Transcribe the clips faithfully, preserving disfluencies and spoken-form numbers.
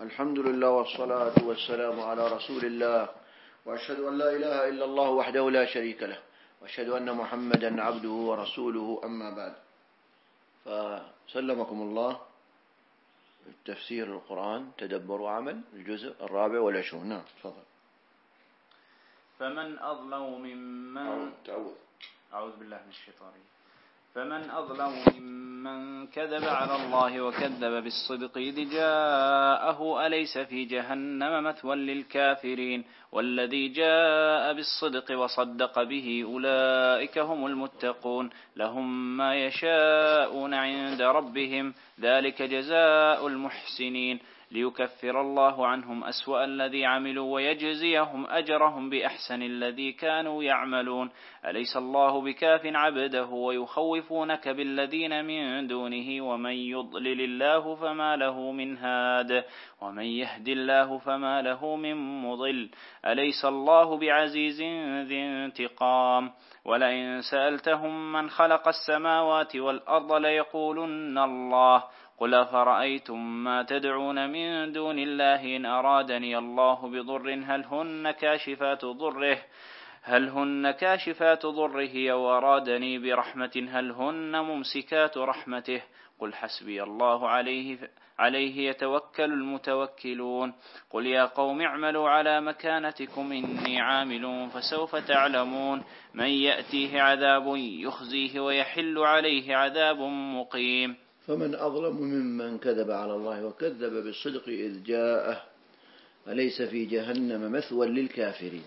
الحمد لله والصلاة والسلام على رسول الله، وأشهد أن لا إله إلا الله وحده لا شريك له، وأشهد أن محمدا عبده ورسوله، أما بعد. فسلمكم الله. تفسير القرآن تدبر وعمل، الجزء الرابع والعشرون. نعم، تفضل. فمن أظلم ممن تعوذ أعوذ بالله من الشيطان فمن أظلم ممن كذب على الله وكذب بالصدق إذ جاءه أليس في جهنم مثوى للكافرين والذي جاء بالصدق وصدق به أولئك هم المتقون لهم ما يشاءون عند ربهم ذلك جزاء المحسنين ليكفر الله عنهم أسوأ الذي عملوا ويجزيهم أجرهم بأحسن الذي كانوا يعملون أليس الله بكاف عبده ويخوفونك بالذين من دونه ومن يضلل الله فما له من هاد ومن يهد الله فما له من مضل أليس الله بعزيز ذي انتقام ولئن سألتهم من خلق السماوات والأرض ليقولن الله قل أفرأيتم ما تدعون من دون الله إن أرادني الله بضر هل هن كاشفات ضره هل هن كاشفات ضره أو أرادني برحمة هل هن ممسكات رحمته قل حسبي الله عليه عليه يتوكل المتوكلون قل يا قوم اعملوا على مكانتكم إني عامل فسوف تعلمون من يأتيه عذاب يخزيه ويحل عليه عذاب مقيم. فمن أظلم ممن كذب على الله وكذب بالصدق إذ جاءه أليس في جهنم مثوى للكافرين.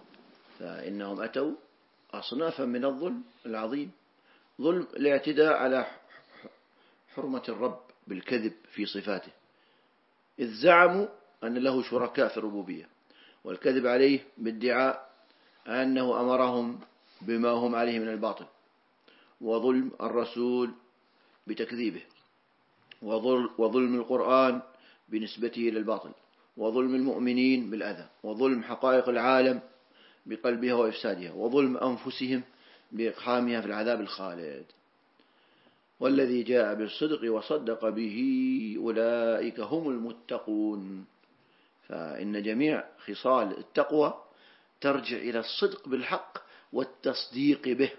فإنهم أتوا أصنافا من الظلم العظيم، ظلم الاعتداء على حرمة الرب بالكذب في صفاته، إذ زعموا أن له شركاء في الربوبية، والكذب عليه بادعاء أنه أمرهم بما هم عليه من الباطل، وظلم الرسول بتكذيبه، وظلم القرآن بنسبته إلى الباطل، وظلم المؤمنين بالأذى، وظلم حقائق العالم بقلبها وإفسادها، وظلم أنفسهم بإقحامها في العذاب الخالد. والذي جاء بالصدق وصدق به أولئك هم المتقون. فإن جميع خصال التقوى ترجع إلى الصدق بالحق والتصديق به.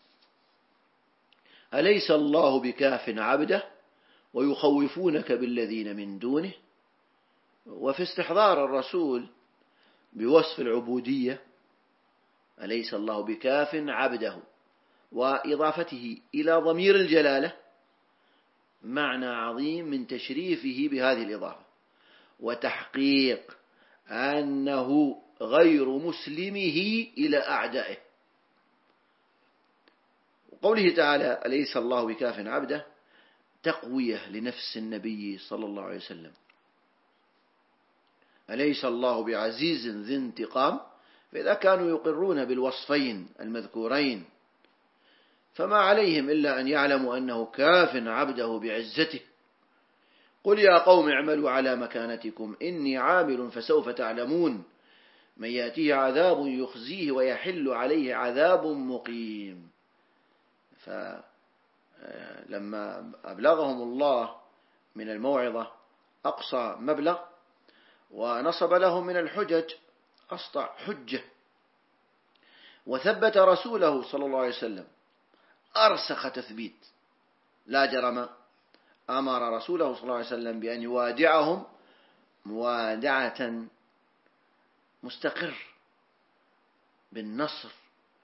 أليس الله بكاف عبده ويخوفونك بالذين من دونه. وفي استحضار الرسول بوصف العبودية أليس الله بكاف عبده وإضافته إلى ضمير الجلالة معنى عظيم من تشريفه بهذه الإضافة وتحقيق أنه غير مسلمه إلى أعدائه. وقوله تعالى أليس الله بكاف عبده تقوية لنفس النبي صلى الله عليه وسلم. أليس الله بعزيز ذي انتقام. فإذا كانوا يقرون بالوصفين المذكورين فما عليهم إلا أن يعلموا أنه كاف عبده بعزته. قل يا قوم اعملوا على مكانتكم إني عامل فسوف تعلمون من يأتيه عذاب يخزيه ويحل عليه عذاب مقيم. فلما أبلغهم الله من الموعظة أقصى مبلغ ونصب لهم من الحجج أسطع حجة، وثبت رسوله صلى الله عليه وسلم أرسخ تثبيت، لا جرم أمر رسوله صلى الله عليه وسلم بأن يوادعهم موادعة مستقر بالنصر،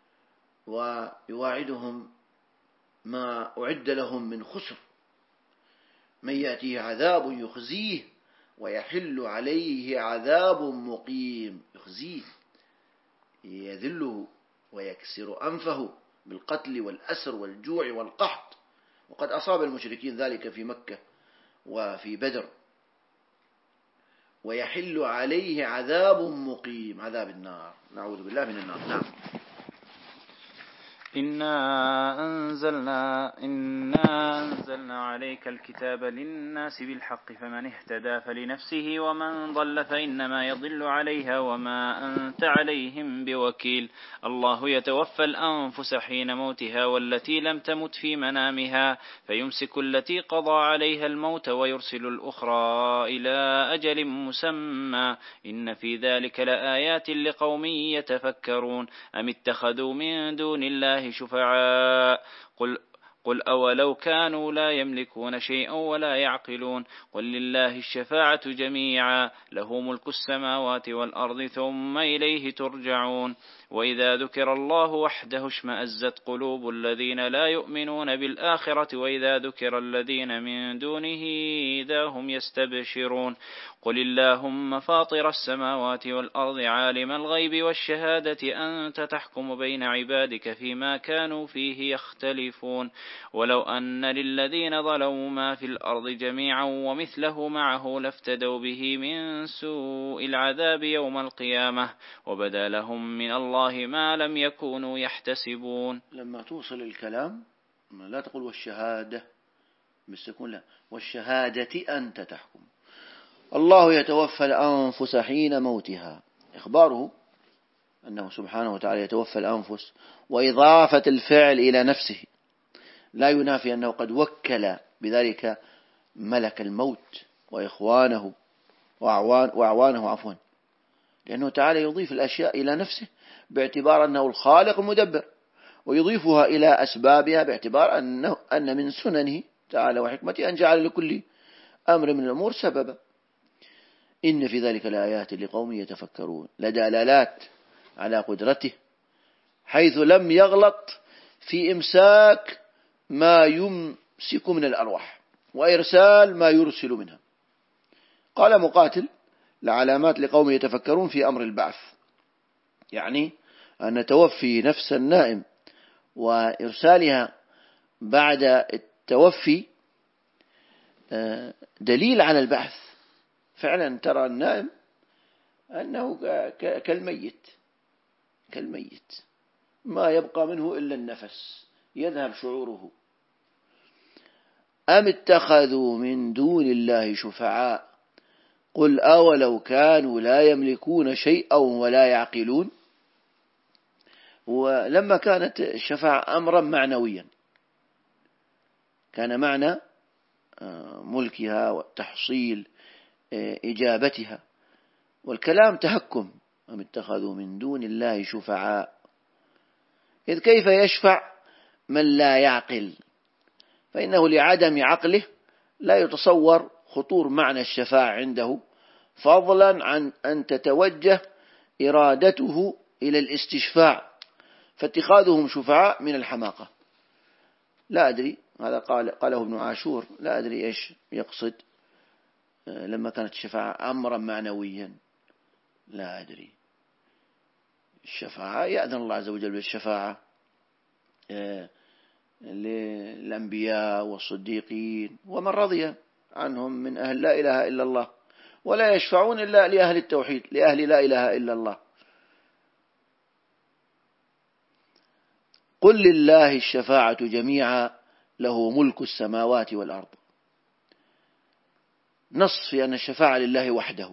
ويواعدهم ما أعد لهم من خسر. من يأتيه عذاب يخزيه ويحل عليه عذاب مقيم. يخزيه يذله ويكسر أنفه بالقتل والأسر والجوع والقحط، وقد أصاب المشركين ذلك في مكة وفي بدر. ويحل عليه عذاب مقيم، عذاب النار، نعوذ بالله من النار. نعم. إنا أنزلنا إنا أنزلنا عليك الكتاب للناس بالحق فمن اهتدى فلنفسه ومن ضل فإنما يضل عليها وما أنت عليهم بوكيل. الله يتوفى الأنفس حين موتها والتي لم تمت في منامها فيمسك التي قضى عليها الموت ويرسل الأخرى إلى أجل مسمى إن في ذلك لآيات لقوم يتفكرون. أم اتخذوا من دون الله شفعاء قل قل أولو كانوا لا يملكون شيئا ولا يعقلون قل لله الشفاعة جميعا له ملك السماوات والأرض ثم إليه ترجعون. وإذا ذكر الله وحده اشمأزت قلوب الذين لا يؤمنون بالآخرة وإذا ذكر الذين من دونه إذا هم يستبشرون. قل اللهم فاطر السماوات والأرض عالم الغيب والشهادة أنت تحكم بين عبادك فيما كانوا فيه يختلفون. ولو أن للذين ظلموا ما في الأرض جميعا ومثله معه لافتدوا به من سوء العذاب يوم القيامة وبدا لهم من الله ما لم يكونوا يحتسبون. لما توصل الكلام لا تقول والشهادة بالسكون، لا، والشهادة أنت تحكم. الله يتوفى الأنفس حين موتها، إخباره أنه سبحانه وتعالى يتوفى الأنفس، وإضافة الفعل إلى نفسه لا ينافي أنه قد وكل بذلك ملك الموت وإخوانه وأعوان وأعوانه عفوا، لأنه تعالى يضيف الأشياء إلى نفسه باعتبار أنه الخالق المدبر، ويضيفها إلى أسبابها باعتبار أنه أن من سننه تعالى وحكمته أن جعل لكل أمر من الأمور سببا. إن في ذلك لآيات لقوم يتفكرون، لدلالات على قدرته حيث لم يغلط في إمساك ما يمسك من الأرواح وإرسال ما يرسل منها. قال مقاتل لعلامات لقوم يتفكرون في أمر البعث، يعني أن توفي نفس النائم وإرسالها بعد التوفي دليل على البعث. فعلا ترى النائم أنه كالميت كالميت ما يبقى منه إلا النفس، يذهب شعوره. أم اتخذوا من دون الله شفعاء قل أولو كانوا لا يملكون شيئا ولا يعقلون. ولما كانت الشفاعة أمرا معنويا كان معنى ملكها وتحصيل إجابتها، والكلام تهكم. أم اتخذوا من دون الله شفعاء، إذ كيف يشفع من لا يعقل؟ فإنه لعدم عقله لا يتصور خطور معنى الشفاعة عنده، فضلا عن أن تتوجه إرادته إلى الاستشفاع، فاتخاذهم شفعاء من الحماقة. لا أدري، هذا قال قاله ابن عاشور، لا أدري إيش يقصد لما كانت الشفاعة أمرا معنويا. لا أدري، الشفاعة يأذن الله عز وجل بالشفاعة للأنبياء والصديقين ومن رضي عنهم من أهل لا إله إلا الله، ولا يشفعون إلا لأهل التوحيد، لأهل لا إله إلا الله. قل لله الشفاعة جميعا له ملك السماوات والأرض. نص في أن الشفاعة لله وحده،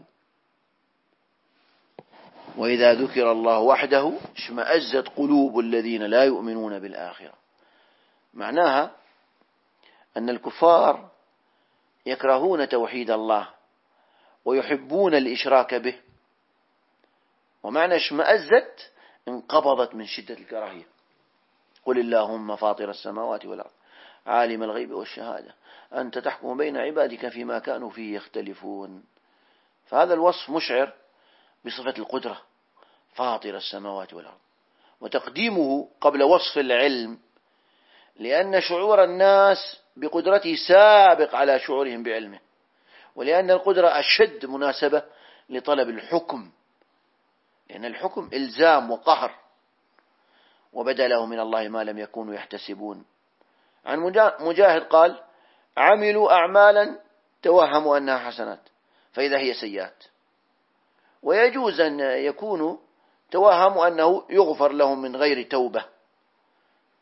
وإذا ذكر الله وحده اشمأزت قلوب الذين لا يؤمنون بالآخرة. معناها أن الكفار يكرهون توحيد الله ويحبون الإشراك به، ومعنى اشمأزت انقبضت من شدة الكراهية. قل اللهم فاطر السماوات والأرض عالم الغيب والشهادة أنت تحكم بين عبادك فيما كانوا فيه يختلفون. فهذا الوصف مشعر بصفة القدرة، فاطر السماوات والأرض، وتقديمه قبل وصف العلم لأن شعور الناس بقدرته سابق على شعورهم بعلمه، ولأن القدرة أشد مناسبة لطلب الحكم، لأن الحكم إلزام وقهر، وبدا له من الله ما لم يكونوا يحتسبون. عن مجاهد قال عملوا أعمالا توهموا أنها حسنات فإذا هي سيئات، ويجوز أن يكونوا توهموا أنه يغفر لهم من غير توبة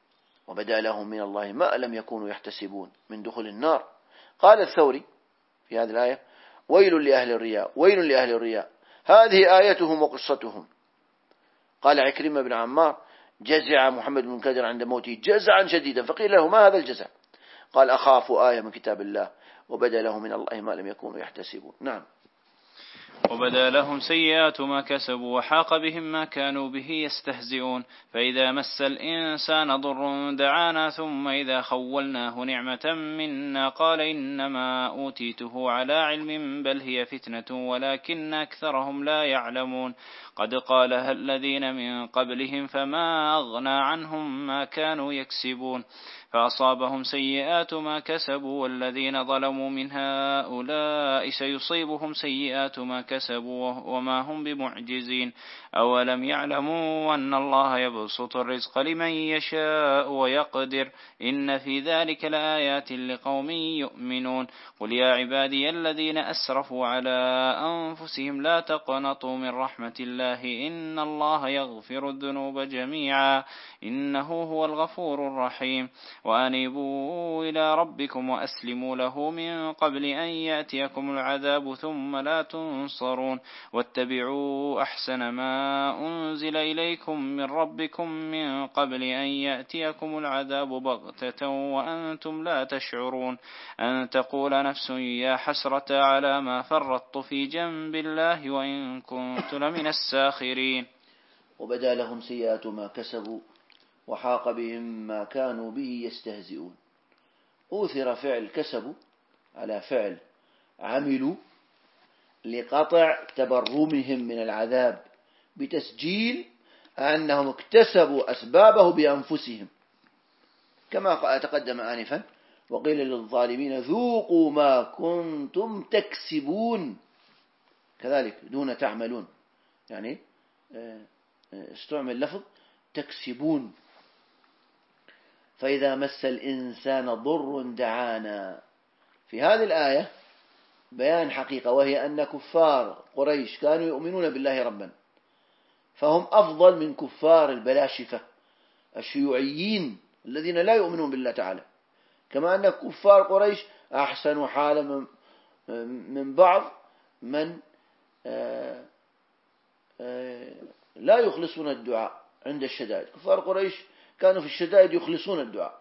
وبدأ لهم من الله ما لم يكونوا يحتسبون من دخول النار. قال الثوري في هذه الآية: ويل لأهل الرياء، ويل لأهل الرياء، هذه آيتهم وقصتهم. قال عكرمة بن عمار: جزع محمد بن منكدر عند موته جزعا شديدا، فقيل له: ما هذا الجزع؟ قال: أخاف آية من كتاب الله، وبدأ لهم من الله ما لم يكونوا يحتسبون. نعم. وبدا لهم سيئات ما كسبوا وحاق بهم ما كانوا به يستهزئون. فإذا مس الإنسان ضر دعانا ثم إذا خولناه نعمة منا قال إنما أوتيته على علم بل هي فتنة ولكن أكثرهم لا يعلمون. قد قالها الذين من قبلهم فما أغنى عنهم ما كانوا يكسبون. فأصابهم سيئات ما كسبوا والذين ظلموا من هؤلاء سيصيبهم سيئات ما كسبوا وما هم بمعجزين. أولم يعلموا أن الله يبسط الرزق لمن يشاء ويقدر إن في ذلك لآيات لقوم يؤمنون. قل يا عبادي الذين أسرفوا على أنفسهم لا تقنطوا من رحمة الله إن الله يغفر الذنوب جميعا إنه هو الغفور الرحيم. وأنيبوا إلى ربكم وأسلموا له من قبل أن يأتيكم العذاب ثم لا تنصرون. واتبعوا أحسن ما أنزل إليكم من ربكم من قبل أن يأتيكم العذاب بغتة وأنتم لا تشعرون. أن تقول نفس يا حسرة على ما فرطت في جنب الله وإن كنت لمن الساخرين. وبدا لهم سيئات ما كسبوا وحاق بهم ما كانوا به يستهزئون. أوثر فعل كسبوا على فعل عملوا لقطع تبرمهم من العذاب بتسجيل أنهم اكتسبوا أسبابه بأنفسهم كما تقدم آنفا: وقيل للظالمين ذوقوا ما كنتم تكسبون، كذلك دون تعملون، يعني استعمل لفظ تكسبون. فإذا مس الإنسان ضر دعانا. في هذه الآية بيان حقيقة، وهي أن كفار قريش كانوا يؤمنون بالله ربا، فهم أفضل من كفار البلاشفة الشيوعيين الذين لا يؤمنون بالله تعالى، كما أن كفار قريش أحسن حالا من بعض من لا يخلصون الدعاء عند الشدائد. كفار قريش كانوا في الشدائد يخلصون الدعاء،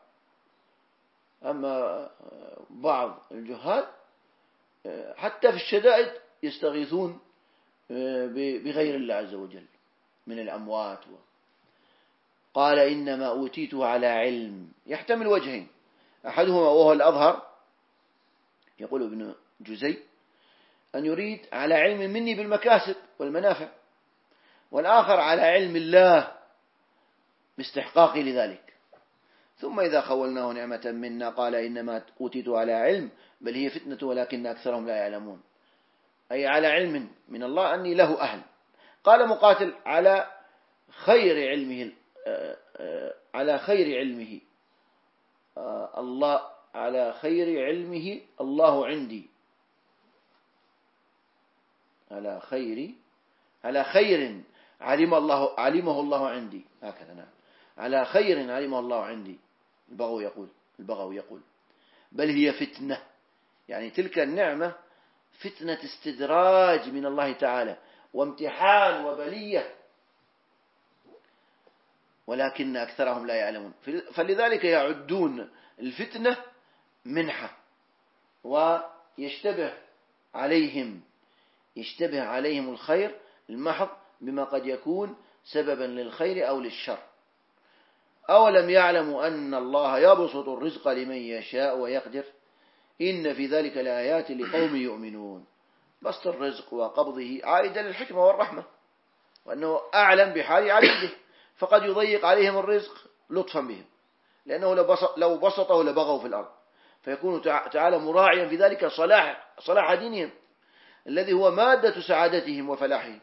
أما بعض الجهال حتى في الشدائد يستغيثون بغير الله عز وجل من الأموات. قال إنما أوتيته على علم، يحتمل وجهين: أحدهما وهو الأظهر يقول ابن جزي أن يريد على علم مني بالمكاسب والمنافع، والآخر على علم الله باستحقاقي لذلك. ثم إذا خولناه نعمة منا قال إنما أوتيته على علم بل هي فتنة ولكن أكثرهم لا يعلمون، أي على علم من الله أني له أهل. قال مقاتل على خير علمه، على خير علمه الله، على خير علمه الله عندي، على خير على خير علم الله علمه الله عندي، هكذا. نعم، على خير علمه الله عندي. البغوي يقول البغوي يقول بل هي فتنة، يعني تلك النعمة فتنة استدراج من الله تعالى وامتحان وبلية، ولكن أكثرهم لا يعلمون. فلذلك يعدون الفتنة منحة، ويشتبه عليهم يشتبه عليهم الخير المحض بما قد يكون سببا للخير أو للشر. أولم يعلموا أن الله يبسط الرزق لمن يشاء ويقدر إن في ذلك لآيات لقوم يؤمنون. بسط الرزق وقبضه عائدا للحكمة والرحمة، وأنه أعلم بحال عبيده، فقد يضيق عليهم الرزق لطفا بهم، لأنه لو بسطه لبغوا في الأرض، فيكون تعالى مراعيا في ذلك صلاح صلاح دينهم الذي هو مادة سعادتهم وفلاحهم.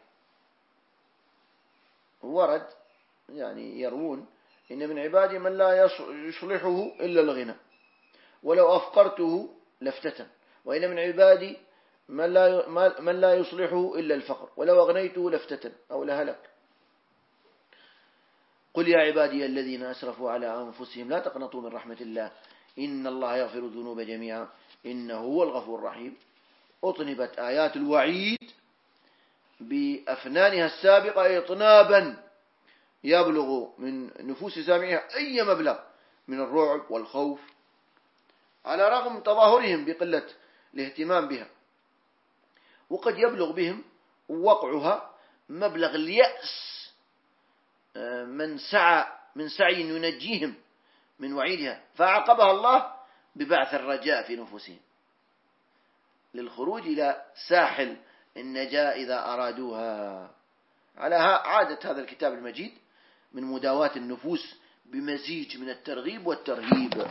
ورد يعني يروون إن من عبادي من لا يصلحه إلا الغنى ولو أفقرته لافتتن، وإن من عبادي من لا من لا يصلحه إلا الفقر ولو أغنيته لافتتن أو لهلك. قل يا عبادي الذين أسرفوا على أنفسهم لا تقنطوا من رحمة الله إن الله يغفر الذنوب جميعا إنه هو الغفور الرحيم. أطنبت آيات الوعيد بأفنانها السابقة إطنابا يبلغ من نفوس سامعها أي مبلغ من الرعب والخوف، على رغم تظاهرهم بقلة الاهتمام بها، وقد يبلغ بهم وقعها مبلغ اليأس من سعى من سعي ينجيهم من وعيدها، فعقبها الله ببعث الرجاء في نفوسهم للخروج إلى ساحل النجاة إذا أرادوها، على عادة هذا الكتاب المجيد من مداواة النفوس بمزيج من الترغيب والترهيب.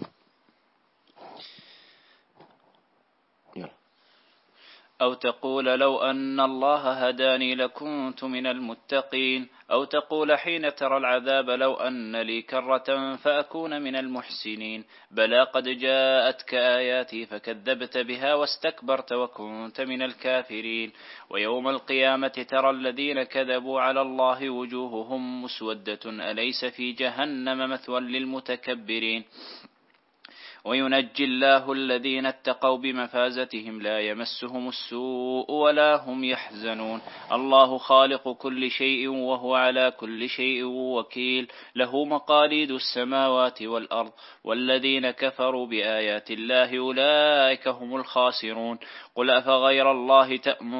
أو تقول لو أن الله هداني لكنت من المتقين، أو تقول حين ترى العذاب لو أن لي كرة فأكون من المحسنين، بلى قد جاءتك آياتي فكذبت بها واستكبرت وكنت من الكافرين. ويوم القيامة ترى الذين كذبوا على الله وجوههم مسودة أليس في جهنم مثوى للمتكبرين. وينجي الله الذين اتقوا بمفازتهم لا يمسهم السوء ولا هم يحزنون. الله خالق كل شيء وهو على كل شيء وكيل، له مقاليد السماوات والأرض، والذين كفروا بآيات الله أولئك هم الخاسرون. قل أفغير الله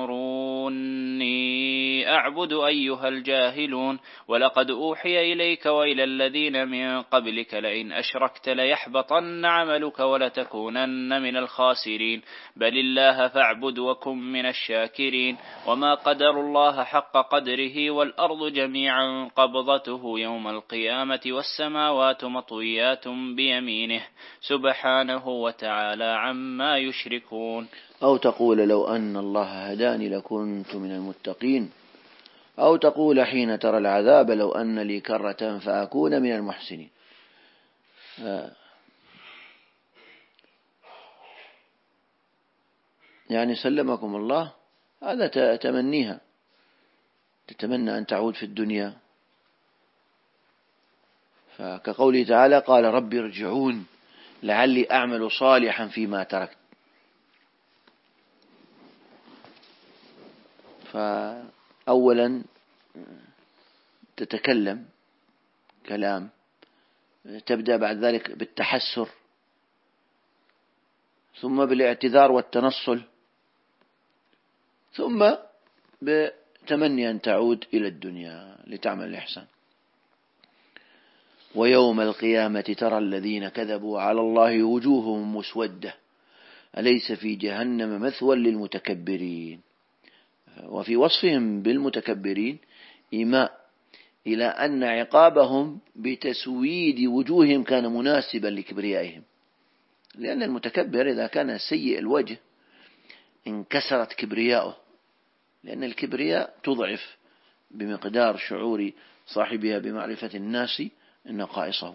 تأمروني أعبد أيها الجاهلون، ولقد أوحي إليك وإلى الذين من قبلك لئن أشركت ليحبطن عملك ولتكونن من الخاسرين. بل الله فاعبد وكن من الشاكرين. وما قدر الله حق قدره والأرض جميعا قبضته يوم القيامة والسماوات مطويات بيمينه سبحانه وتعالى عما يشركون. أو تقول لو أن الله هداني لكنت من المتقين، أو تقول حين ترى العذاب لو أن لي كرة فأكون من المحسنين. يعني سلمكم الله، هذا تمنيها، تتمنى أن تعود في الدنيا، فكقوله تعالى قال رب ارجعون لعلي أعمل صالحا فيما تركت. فأولا تتكلم كلام، تبدأ بعد ذلك بالتحسر، ثم بالاعتذار والتنصل، ثم بتمني أن تعود إلى الدنيا لتعمل الإحسان. ويوم القيامة ترى الذين كذبوا على الله وجوههم مسودة أليس في جهنم مثوى للمتكبرين. وفي وصفهم بالمتكبرين إيماء إلى أن عقابهم بتسويد وجوههم كان مناسبا لكبريائهم، لأن المتكبر إذا كان سيء الوجه انكسرت كبرياؤه، لأن الكبرياء تضعف بمقدار شعور صاحبها بمعرفة الناس نقائصه.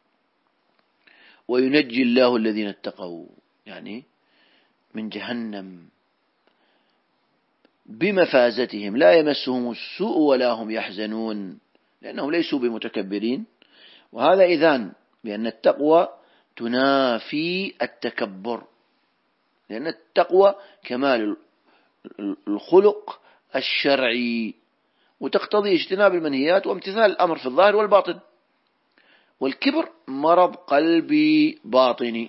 وينجي الله الذين اتقوا، يعني من جهنم بمفازتهم لا يمسهم السوء ولا هم يحزنون، لأنهم ليسوا بمتكبرين. وهذا إذان بأن التقوى تنافي التكبر، لأن التقوى كمال الخلق الشرعي، وتقتضي اجتناب المنهيات وامتثال الأمر في الظاهر والباطن. والكبر مرض قلبي باطني،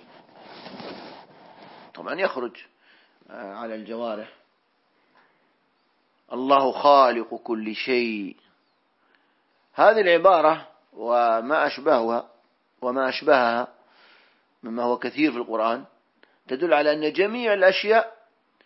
طبعا يخرج على الجوارح. الله خالق كل شيء، هذه العبارة وما أشبهها وما أشبهها مما هو كثير في القرآن تدل على أن جميع الأشياء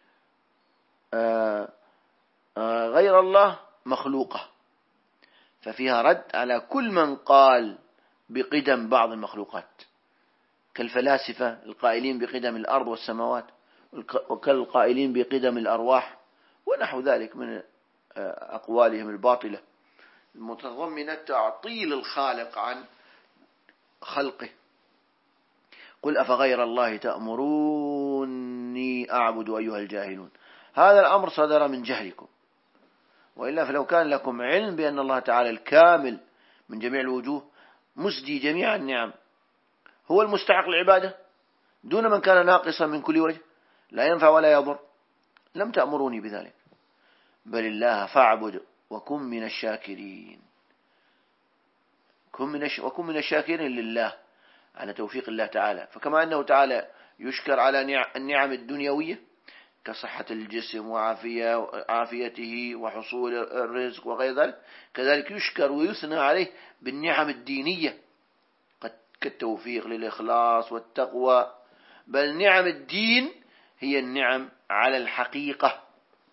غير الله مخلوقة، ففيها رد على كل من قال بقدم بعض المخلوقات، كالفلاسفة القائلين بقدم الأرض والسماوات، وكالقائلين بقدم الأرواح، ونحو ذلك من أقوالهم الباطلة المتضمنة تعطيل الخالق عن خلقه. قل أفغير الله تأمروني أعبد أيها الجاهلون. هذا الأمر صدر من جهلكم، وإلا فلو كان لكم علم بأن الله تعالى الكامل من جميع الوجوه، مسدي جميع النعم، هو المستحق العبادة دون من كان ناقصا من كل وجه، لا ينفع ولا يضر. لم تأمروني بذلك، بل الله فاعبد وكن من الشاكرين. كن من الش... وكن من الشاكرين لله على توفيق الله تعالى. فكما أنه تعالى يشكر على النعم الدنيوية كصحة الجسم وعافيته وحصول الرزق وغير ذلك، كذلك يشكر ويثنى عليه بالنعم الدينية كالتوفيق للإخلاص والتقوى. بل نعم الدين هي النعم على الحقيقة.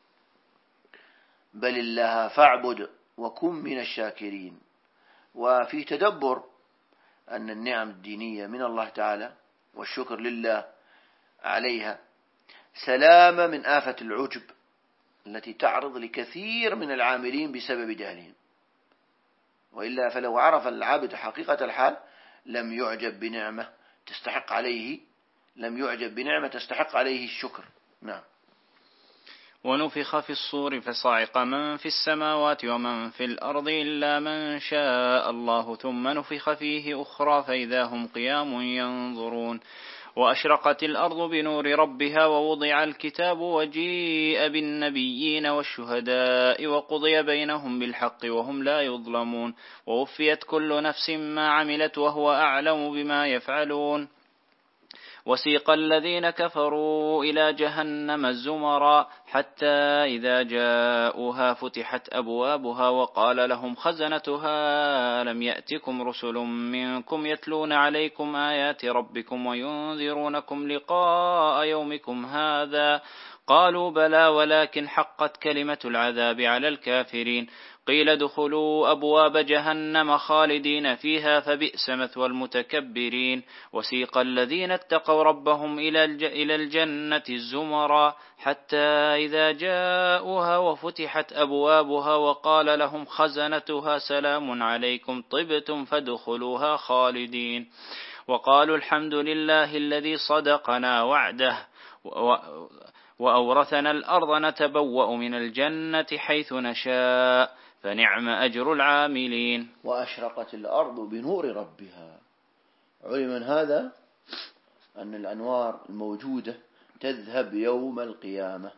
بل الله فاعبد وكن من الشاكرين. وفي تدبر أن النعم الدينية من الله تعالى والشكر لله عليها سلامة من آفة العجب التي تعرض لكثير من العاملين بسبب جهلهم، وإلا فلو عرف العبد حقيقة الحال لم يعجب بنعمة تستحق عليه لم يعجب بنعمة تستحق عليه الشكر. نعم. ونفخ في الصور فصعق من في السماوات ومن في الأرض إلا من شاء الله ثم نفخ فيه أخرى فإذا هم قيام ينظرون. وأشرقت الأرض بنور ربها ووضع الكتاب وجيء بالنبيين والشهداء وقضي بينهم بالحق وهم لا يظلمون. ووفيت كل نفس ما عملت وهو أعلم بما يفعلون. وسيق الذين كفروا إلى جهنم زمرا حتى إذا جاءوها فتحت أبوابها وقال لهم خزنتها لم يأتكم رسل منكم يتلون عليكم آيات ربكم وينذرونكم لقاء يومكم هذا قالوا بلى ولكن حقت كلمة العذاب على الكافرين. قيل ادخلوا أبواب جهنم خالدين فيها فبئس مثوى المتكبرين. وسيق الذين اتقوا ربهم إلى الجنة زمرا حتى إذا جاءوها وفتحت أبوابها وقال لهم خزنتها سلام عليكم طبتم فادخلوها خالدين. وقالوا الحمد لله الذي صدقنا وعده وأورثنا الأرض نتبوأ من الجنة حيث نشاء فنعم أجر العاملين. وأشرقت الأرض بنور ربها. علم من هذا أن الأنوار الموجودة تذهب يوم القيامة،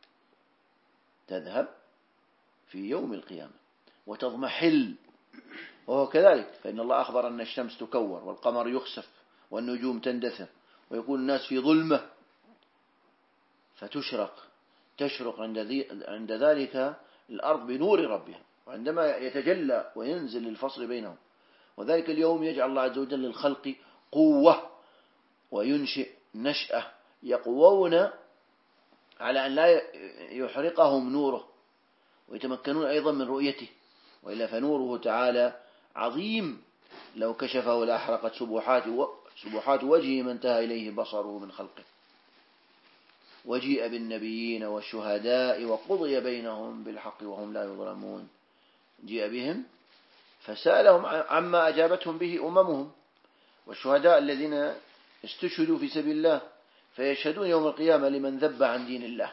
تذهب في يوم القيامة وتضمحل، وهو كذلك، فإن الله أخبر أن الشمس تكور والقمر يخسف والنجوم تندثر ويكون الناس في ظلمة فتشرق تشرق عند ذلك الأرض بنور ربها، وعندما يتجلى وينزل للفصل بينهم. وذلك اليوم يجعل الله عز وجل للخلق قوة وينشئ نشأة يقوون على أن لا يحرقهم نوره ويتمكنون أيضا من رؤيته، وإلا فنوره تعالى عظيم لو كشفه لأحرقت سبحات سبحات وجهه ما انتهى إليه بصره من خلقه. وجيء بالنبيين والشهداء وقضي بينهم بالحق وهم لا يظلمون. جيء بهم فسألهم عما أجابتهم به أممهم، والشهداء الذين استشهدوا في سبيل الله فيشهدون يوم القيامة لمن ذب عن دين الله.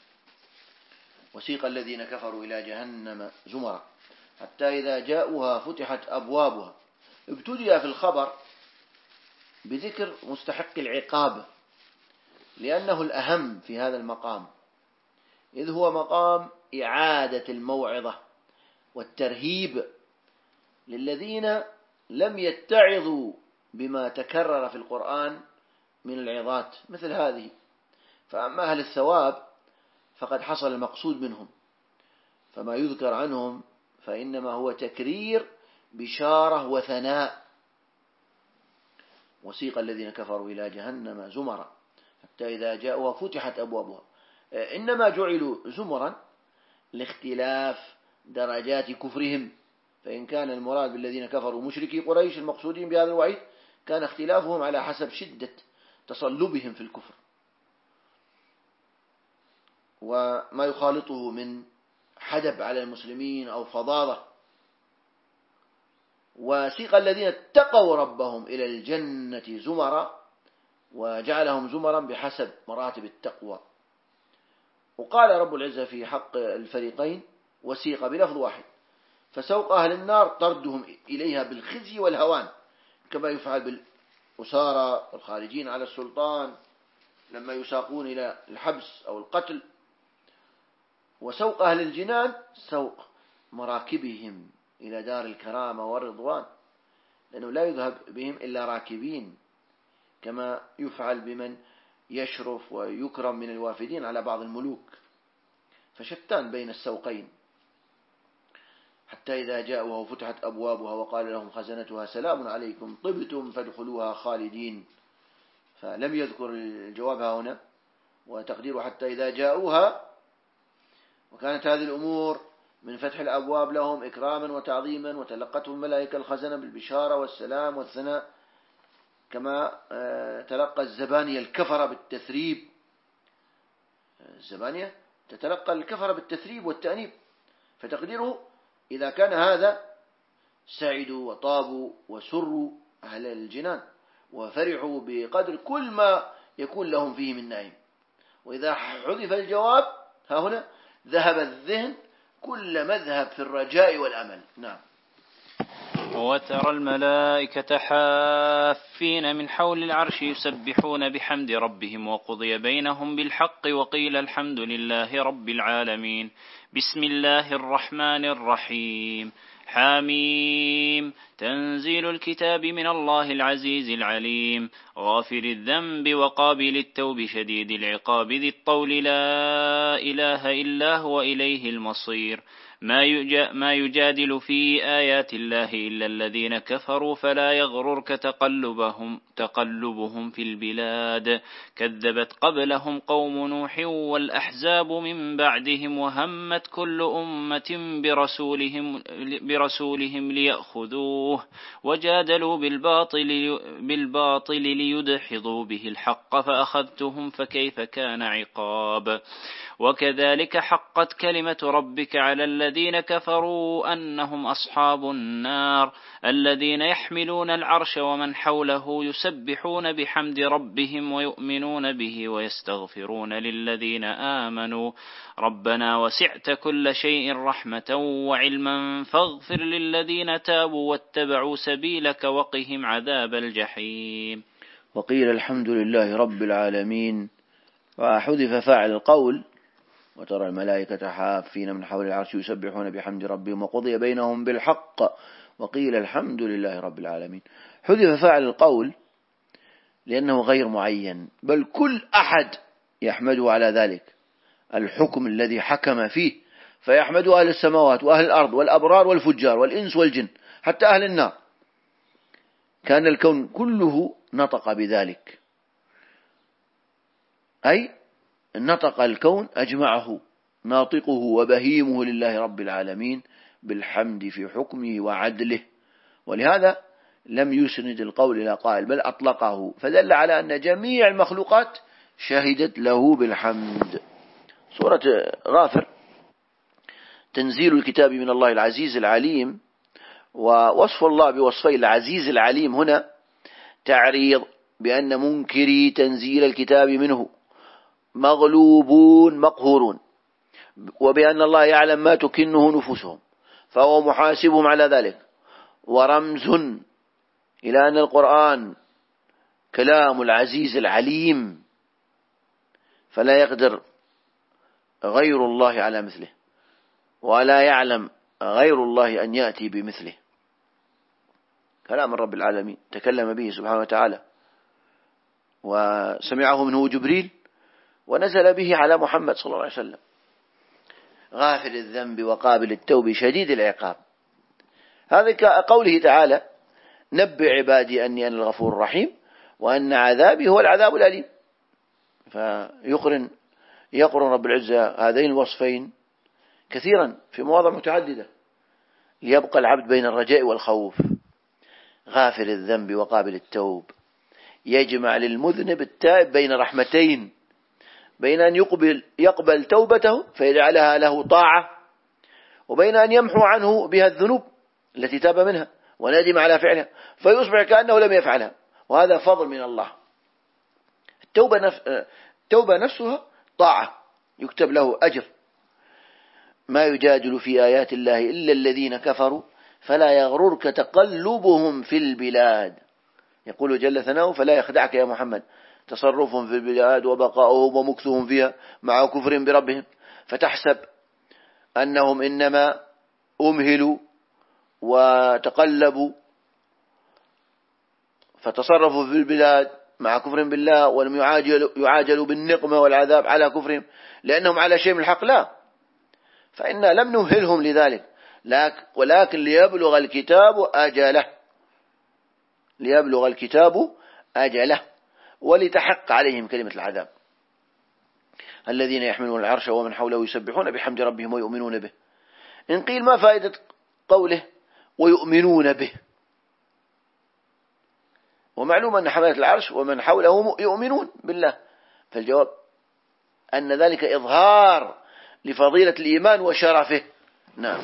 وسيق الذين كفروا إلى جهنم زمرا حتى إذا جاءوها فتحت أبوابها. ابتدأ في الخبر بذكر مستحق العقاب لأنه الأهم في هذا المقام، إذ هو مقام إعادة الموعظة والترهيب للذين لم يتعظوا بما تكرر في القرآن من العظات مثل هذه. فأما أهل الثواب فقد حصل المقصود منهم، فما يذكر عنهم فإنما هو تكرير بشارة وثناء. وسيق الذين كفروا إلى جهنم زمرا حتى إذا جاءوا فتحت أبوابها. إنما جعلوا زمرا لاختلاف درجات كفرهم، فإن كان المراد بالذين كفروا مشركي قريش المقصودين بهذا الوعيد كان اختلافهم على حسب شدة تصلبهم في الكفر وما يخالطه من حدب على المسلمين أو فظاظة. وسيق الذين اتقوا ربهم إلى الجنة زمرا وجعلهم زمرا بحسب مراتب التقوى. وقال رب العزة في حق الفريقين وسيق بلفظ واحد، فسوق أهل النار طردهم إليها بالخزي والهوان، كما يفعل بالأسارى الخارجين على السلطان لما يساقون إلى الحبس أو القتل. وسوق أهل الجنان سوق مراكبهم إلى دار الكرامة والرضوان، لأنه لا يذهب بهم إلا راكبين، كما يفعل بمن يشرف ويكرم من الوافدين على بعض الملوك. فشتان بين السوقين. حتى إذا جاءوها وفتحت أبوابها وقال لهم خزنتها سلام عليكم طبتم فادخلوها خالدين، فلم يذكر الجواب هنا، وتقدير حتى إذا جاءوها. وكانت هذه الأمور من فتح الأبواب لهم إكراما وتعظيما، وتلقتهم الملائكة الخزنة بالبشارة والسلام والثناء، كما تلقى الزبانية الكفر بالتثريب. الزبانية تتلقى الكفر بالتثريب والتأنيب. فتقديره إذا كان هذا سعدوا وطابوا وسروا أهل الجنان وفرحوا بقدر كل ما يكون لهم فيه من نعيم. وإذا حذف الجواب ها هنا ذهب الذهن كل مذهب في الرجاء والأمل. نعم. وترى الملائكة حافين من حول العرش يسبحون بحمد ربهم وقضي بينهم بالحق وقيل الحمد لله رب العالمين. بسم الله الرحمن الرحيم. حاميم. تنزيل الكتاب من الله العزيز العليم غافر الذنب وقابل التوب شديد العقاب ذي الطول لا إله إلا هو إليه المصير. ما يجادل في آيات الله إلا الذين كفروا فلا يغررك تقلبهم, تقلبهم في البلاد. كذبت قبلهم قوم نوح والأحزاب من بعدهم وهمت كل أمة برسولهم, برسولهم ليأخذوه وجادلوا بالباطل, بالباطل ليدحضوا به الحق فأخذتهم فكيف كان عقاب. وكذلك حقت كلمة ربك على الذين كفروا أنهم أصحاب النار الذين يحملون العرش ومن حوله يسبحون بحمد ربهم ويؤمنون به ويستغفرون للذين آمنوا ربنا وسعت كل شيء رحمة وعلما فاغفر للذين تابوا واتبعوا سبيلك وقهم عذاب الجحيم. وقيل الحمد لله رب العالمين. وحذف فاعل القول وترى الملائكة حافين من حول العرش يسبحون بحمد ربهم وقضي بينهم بالحق وقيل الحمد لله رب العالمين. حذف فاعل القول لأنه غير معين، بل كل أحد يحمده على ذلك الحكم الذي حكم فيه، فيحمده أهل السماوات وأهل الأرض والأبرار والفجار والإنس والجن حتى أهل النار. كان الكون كله نطق بذلك، أي نطق الكون أجمعه ناطقه وبهيمه لله رب العالمين بالحمد في حكمه وعدله. ولهذا لم يسند القول إلى قائل بل أطلقه، فدل على أن جميع المخلوقات شهدت له بالحمد. سورة غافر تنزيل الكتاب من الله العزيز العليم. ووصف الله بوصفي العزيز العليم هنا تعريض بأن منكري تنزيل الكتاب منه مغلوبون مقهورون، وبأن الله يعلم ما تكنه نفوسهم فهو محاسبهم على ذلك، ورمز إلى أن القرآن كلام العزيز العليم فلا يقدر غير الله على مثله، ولا يعلم غير الله أن يأتي بمثله. كلام رب العالمين تكلم به سبحانه وتعالى وسمعه منه جبريل ونزل به على محمد صلى الله عليه وسلم. غافر الذنب وقابل التوب شديد العقاب. هذا كقوله تعالى نبئ عبادي أني أنا الغفور الرحيم وأن عذابي هو العذاب الأليم. فيقرن يقرن رب العزة هذين الوصفين كثيرا في مواضع متعددة ليبقى العبد بين الرجاء والخوف. غافر الذنب وقابل التوب يجمع للمذنب التائب بين رحمتين، بين أن يقبل, يقبل توبته فيجعلها له طاعة، وبين أن يمحو عنه بها الذنوب التي تاب منها وندم على فعلها فيصبح كأنه لم يفعلها، وهذا فضل من الله. التوبة, نف... التوبة نفسها طاعة يكتب له أجر. ما يجادل في آيات الله إلا الذين كفروا فلا يغررك تقلبهم في البلاد. يقول جل ثناؤه: فلا يخدعك يا محمد تصرفهم في البلاد وبقاؤهم ومكثهم فيها مع كفر بربهم، فتحسب أنهم إنما أمهلوا وتقلبوا فتصرفوا في البلاد مع كفر بالله، ولم يعاجلوا, يعاجلوا بالنقمة والعذاب على كفرهم لأنهم على شيء من الحق. لا، فإنا لم نمهلهم لذلك، ولكن ليبلغ الكتاب أجله، ليبلغ الكتاب أجله ولتحق عليهم كلمة العذاب. الذين يحملون العرش ومن حوله يسبحون بحمد ربهم ويؤمنون به. إن قيل: ما فائدة قوله ويؤمنون به؟ ومعلوم أن حملة العرش ومن حوله يؤمنون بالله، فالجواب أن ذلك إظهار لفضيلة الإيمان وشرفه. نعم.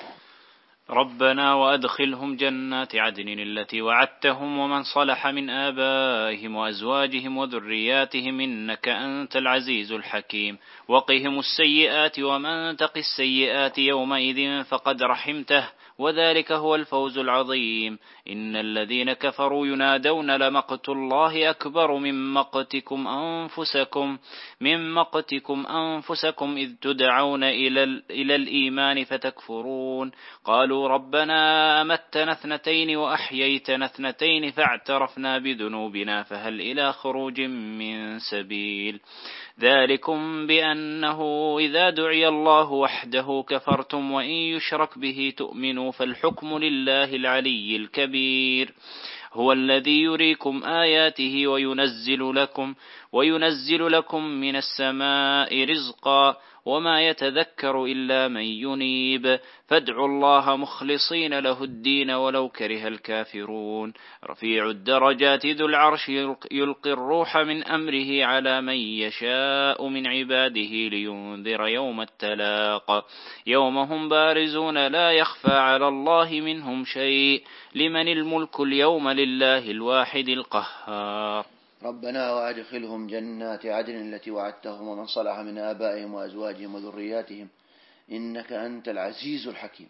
ربنا وأدخلهم جنات عدن التي وعدتهم ومن صلح من آبائهم وأزواجهم وذرياتهم إنك أنت العزيز الحكيم. وقهم السيئات ومن تق السيئات يومئذ فقد رحمته وذلك هو الفوز العظيم. إن الذين كفروا ينادون لمقت الله أكبر من مقتكم أنفسكم من مقتكم أنفسكم إذ تدعون إلى, إلى الإيمان فتكفرون. قالوا ربنا أمتنا اثنتين وأحييتنا اثنتين فاعترفنا بذنوبنا فهل إلى خروج من سبيل. ذلكم بأنه إذا دعي الله وحده كفرتم وإن يشرك به تؤمنوا فالحكم لله العلي الكبير. هو الذي يريكم آياته وينزل لكم وينزل لكم من السماء رزقا وما يتذكر إلا من ينيب فادعوا الله مخلصين له الدين ولو كره الكافرون. رفيع الدرجات ذو العرش يلقي الروح من أمره على من يشاء من عباده لينذر يوم التلاق يوم هم بارزون لا يخفى على الله منهم شيء لمن الملك اليوم لله الواحد القهار. ربنا وأدخلهم جنات عدن التي وعدتهم ومن صلح من آبائهم وأزواجهم وذرياتهم إنك أنت العزيز الحكيم.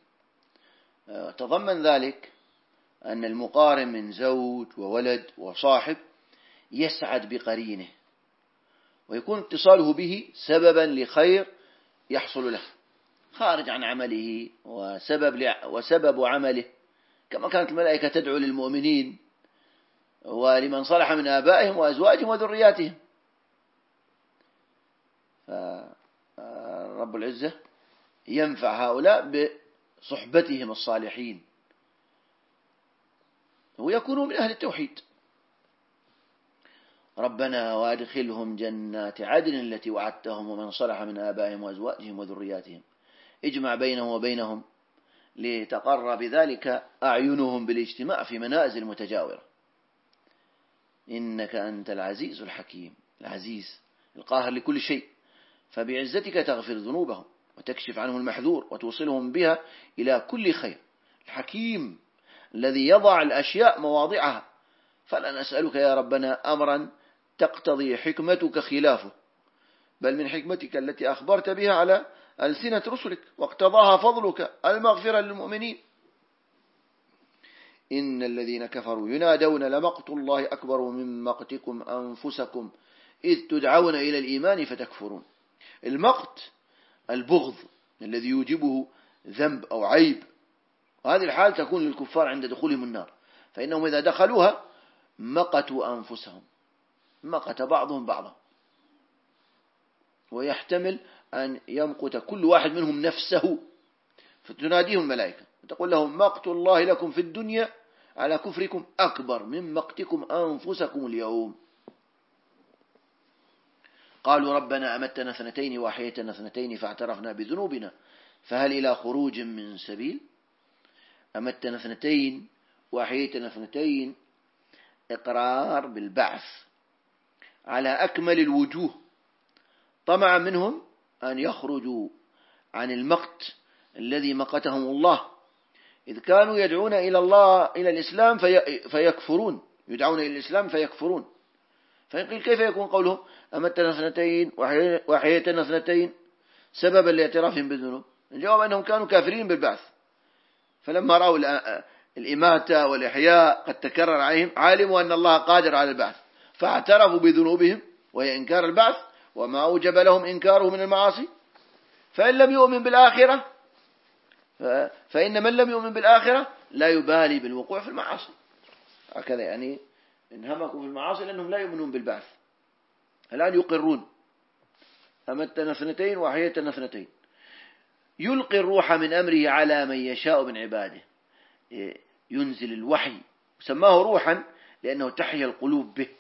تضمن ذلك أن المقارن من زوج وولد وصاحب يسعد بقرينه ويكون اتصاله به سببا لخير يحصل له خارج عن عمله وسبب, وسبب عمله، كما كانت الملائكة تدعو للمؤمنين ولمن صلح من آبائهم وأزواجهم وذرياتهم. فرب العزة ينفع هؤلاء بصحبتهم الصالحين ويكونوا من أهل التوحيد. ربنا وادخلهم جنات عدن التي وعدتهم ومن صلح من آبائهم وأزواجهم وذرياتهم. اجمع بينهم وبينهم لتقر بذلك أعينهم بالاجتماع في منازل متجاورة. إنك أنت العزيز الحكيم، العزيز القاهر لكل شيء، فبعزتك تغفر ذنوبهم وتكشف عنهم المحذور وتوصلهم بها إلى كل خير. الحكيم الذي يضع الأشياء مواضعها، فلا نسألك يا ربنا أمرا تقتضي حكمتك خلافه، بل من حكمتك التي أخبرت بها على ألسنة رسلك واقتضاها فضلك المغفرة للمؤمنين. إن الذين كفروا ينادون لمقت الله أكبر من مقتكم أنفسكم إذ تدعون إلى الإيمان فتكفرون. المقت البغض الذي يوجبه ذنب أو عيب، وهذه الحال تكون للكفار عند دخولهم النار، فإنهم إذا دخلوها مقتوا أنفسهم، مقت بعضهم بعضا، ويحتمل أن يمقت كل واحد منهم نفسه، فتناديهم الملائكة وتقول لهم مقت الله لكم في الدنيا على كفركم أكبر من مقتكم أنفسكم اليوم. قالوا ربنا أمتنا اثنتين وأحييتنا اثنتين فاعترفنا بذنوبنا فهل إلى خروج من سبيل. أمتنا اثنتين وأحييتنا اثنتين إقرار بالبعث على أكمل الوجوه، طمعا منهم أن يخرجوا عن المقت الذي مقتهم الله، إذ كانوا يدعون إلى الله إلى الإسلام في فيكفرون، يدعون إلى الإسلام فيكفرون. فيقول كيف يكون قولهم أمتنا اثنتين وأحييتنا اثنتين سببا لاعترافهم بالذنوب؟ الجواب أنهم كانوا كافرين بالبعث، فلما رأوا الإماتة والإحياء قد تكرر عليهم علموا أن الله قادر على البعث، فاعترفوا بذنوبهم وهي إنكار البعث وما أوجب لهم إنكاره من المعاصي. فإن لم يؤمن بالآخرة فإن من لم يؤمن بالآخرة لا يبالي بالوقوع في المعاصي. هكذا يعني انهمكوا في المعاصي لأنهم لا يؤمنون بالبعث. الآن يقرون أمتنا اثنتين وأحييتنا اثنتين. يلقي الروح من أمره على من يشاء من عباده، ينزل الوحي، سماه روحا لأنه تحيا القلوب به،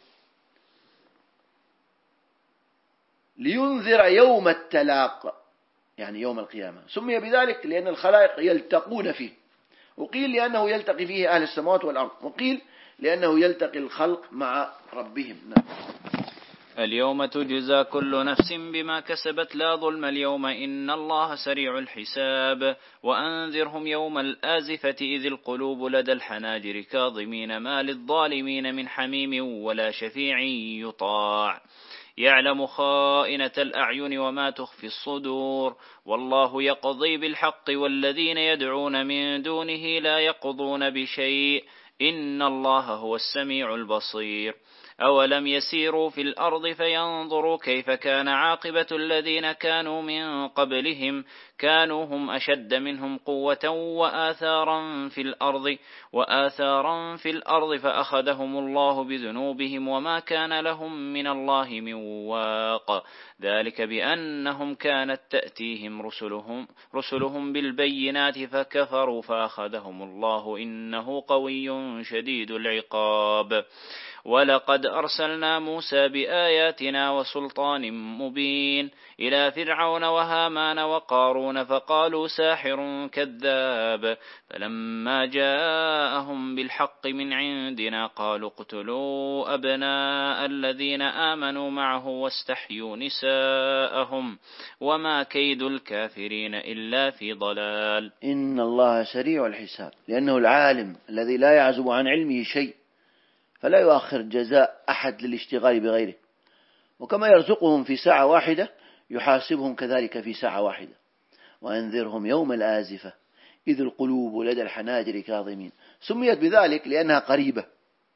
لينذر يوم التلاق يعني يوم القيامة. سمي بذلك لأن الخلائق يلتقون فيه، وقيل لأنه يلتقي فيه أهل السماوات والأرض، وقيل لأنه يلتقي الخلق مع ربهم. نعم. اليوم تجزى كل نفس بما كسبت لا ظلم اليوم إن الله سريع الحساب. وأنذرهم يوم الآزفة إذ القلوب لدى الحناجر كاظمين ما للظالمين من حميم ولا شفيع يطاع يعلم خائنة الأعين وما تخفي الصدور والله يقضي بالحق والذين يدعون من دونه لا يقضون بشيء إن الله هو السميع البصير. أولم يسيروا في الأرض فينظروا كيف كان عاقبة الذين كانوا من قبلهم كانوا هم أشد منهم قوة وآثارا في الأرض وآثارا في الأرض فأخذهم الله بذنوبهم وما كان لهم من الله من واق ذلك بأنهم كانت تأتيهم رسلهم, رسلهم بالبينات فكفروا فأخذهم الله إنه قوي شديد العقاب. ولقد أرسلنا موسى بآياتنا وسلطان مبين إلى فرعون وهامان وقارون فقالوا ساحر كذاب فلما جاءهم بالحق من عندنا قالوا اقتلوا أبناء الذين آمنوا معه واستحيوا نساءهم وما كيد الكافرين إلا في ضلال. إن الله سريع الحساب لأنه العالم الذي لا يعزب عن علمه شيء، فلا يؤخر جزاء أحد للاشتغال بغيره، وكما يرزقهم في ساعة واحدة يحاسبهم كذلك في ساعة واحدة. وأنذرهم يوم الآزفة إذ القلوب لدى الحناجر كاظمين، سميت بذلك لأنها قريبة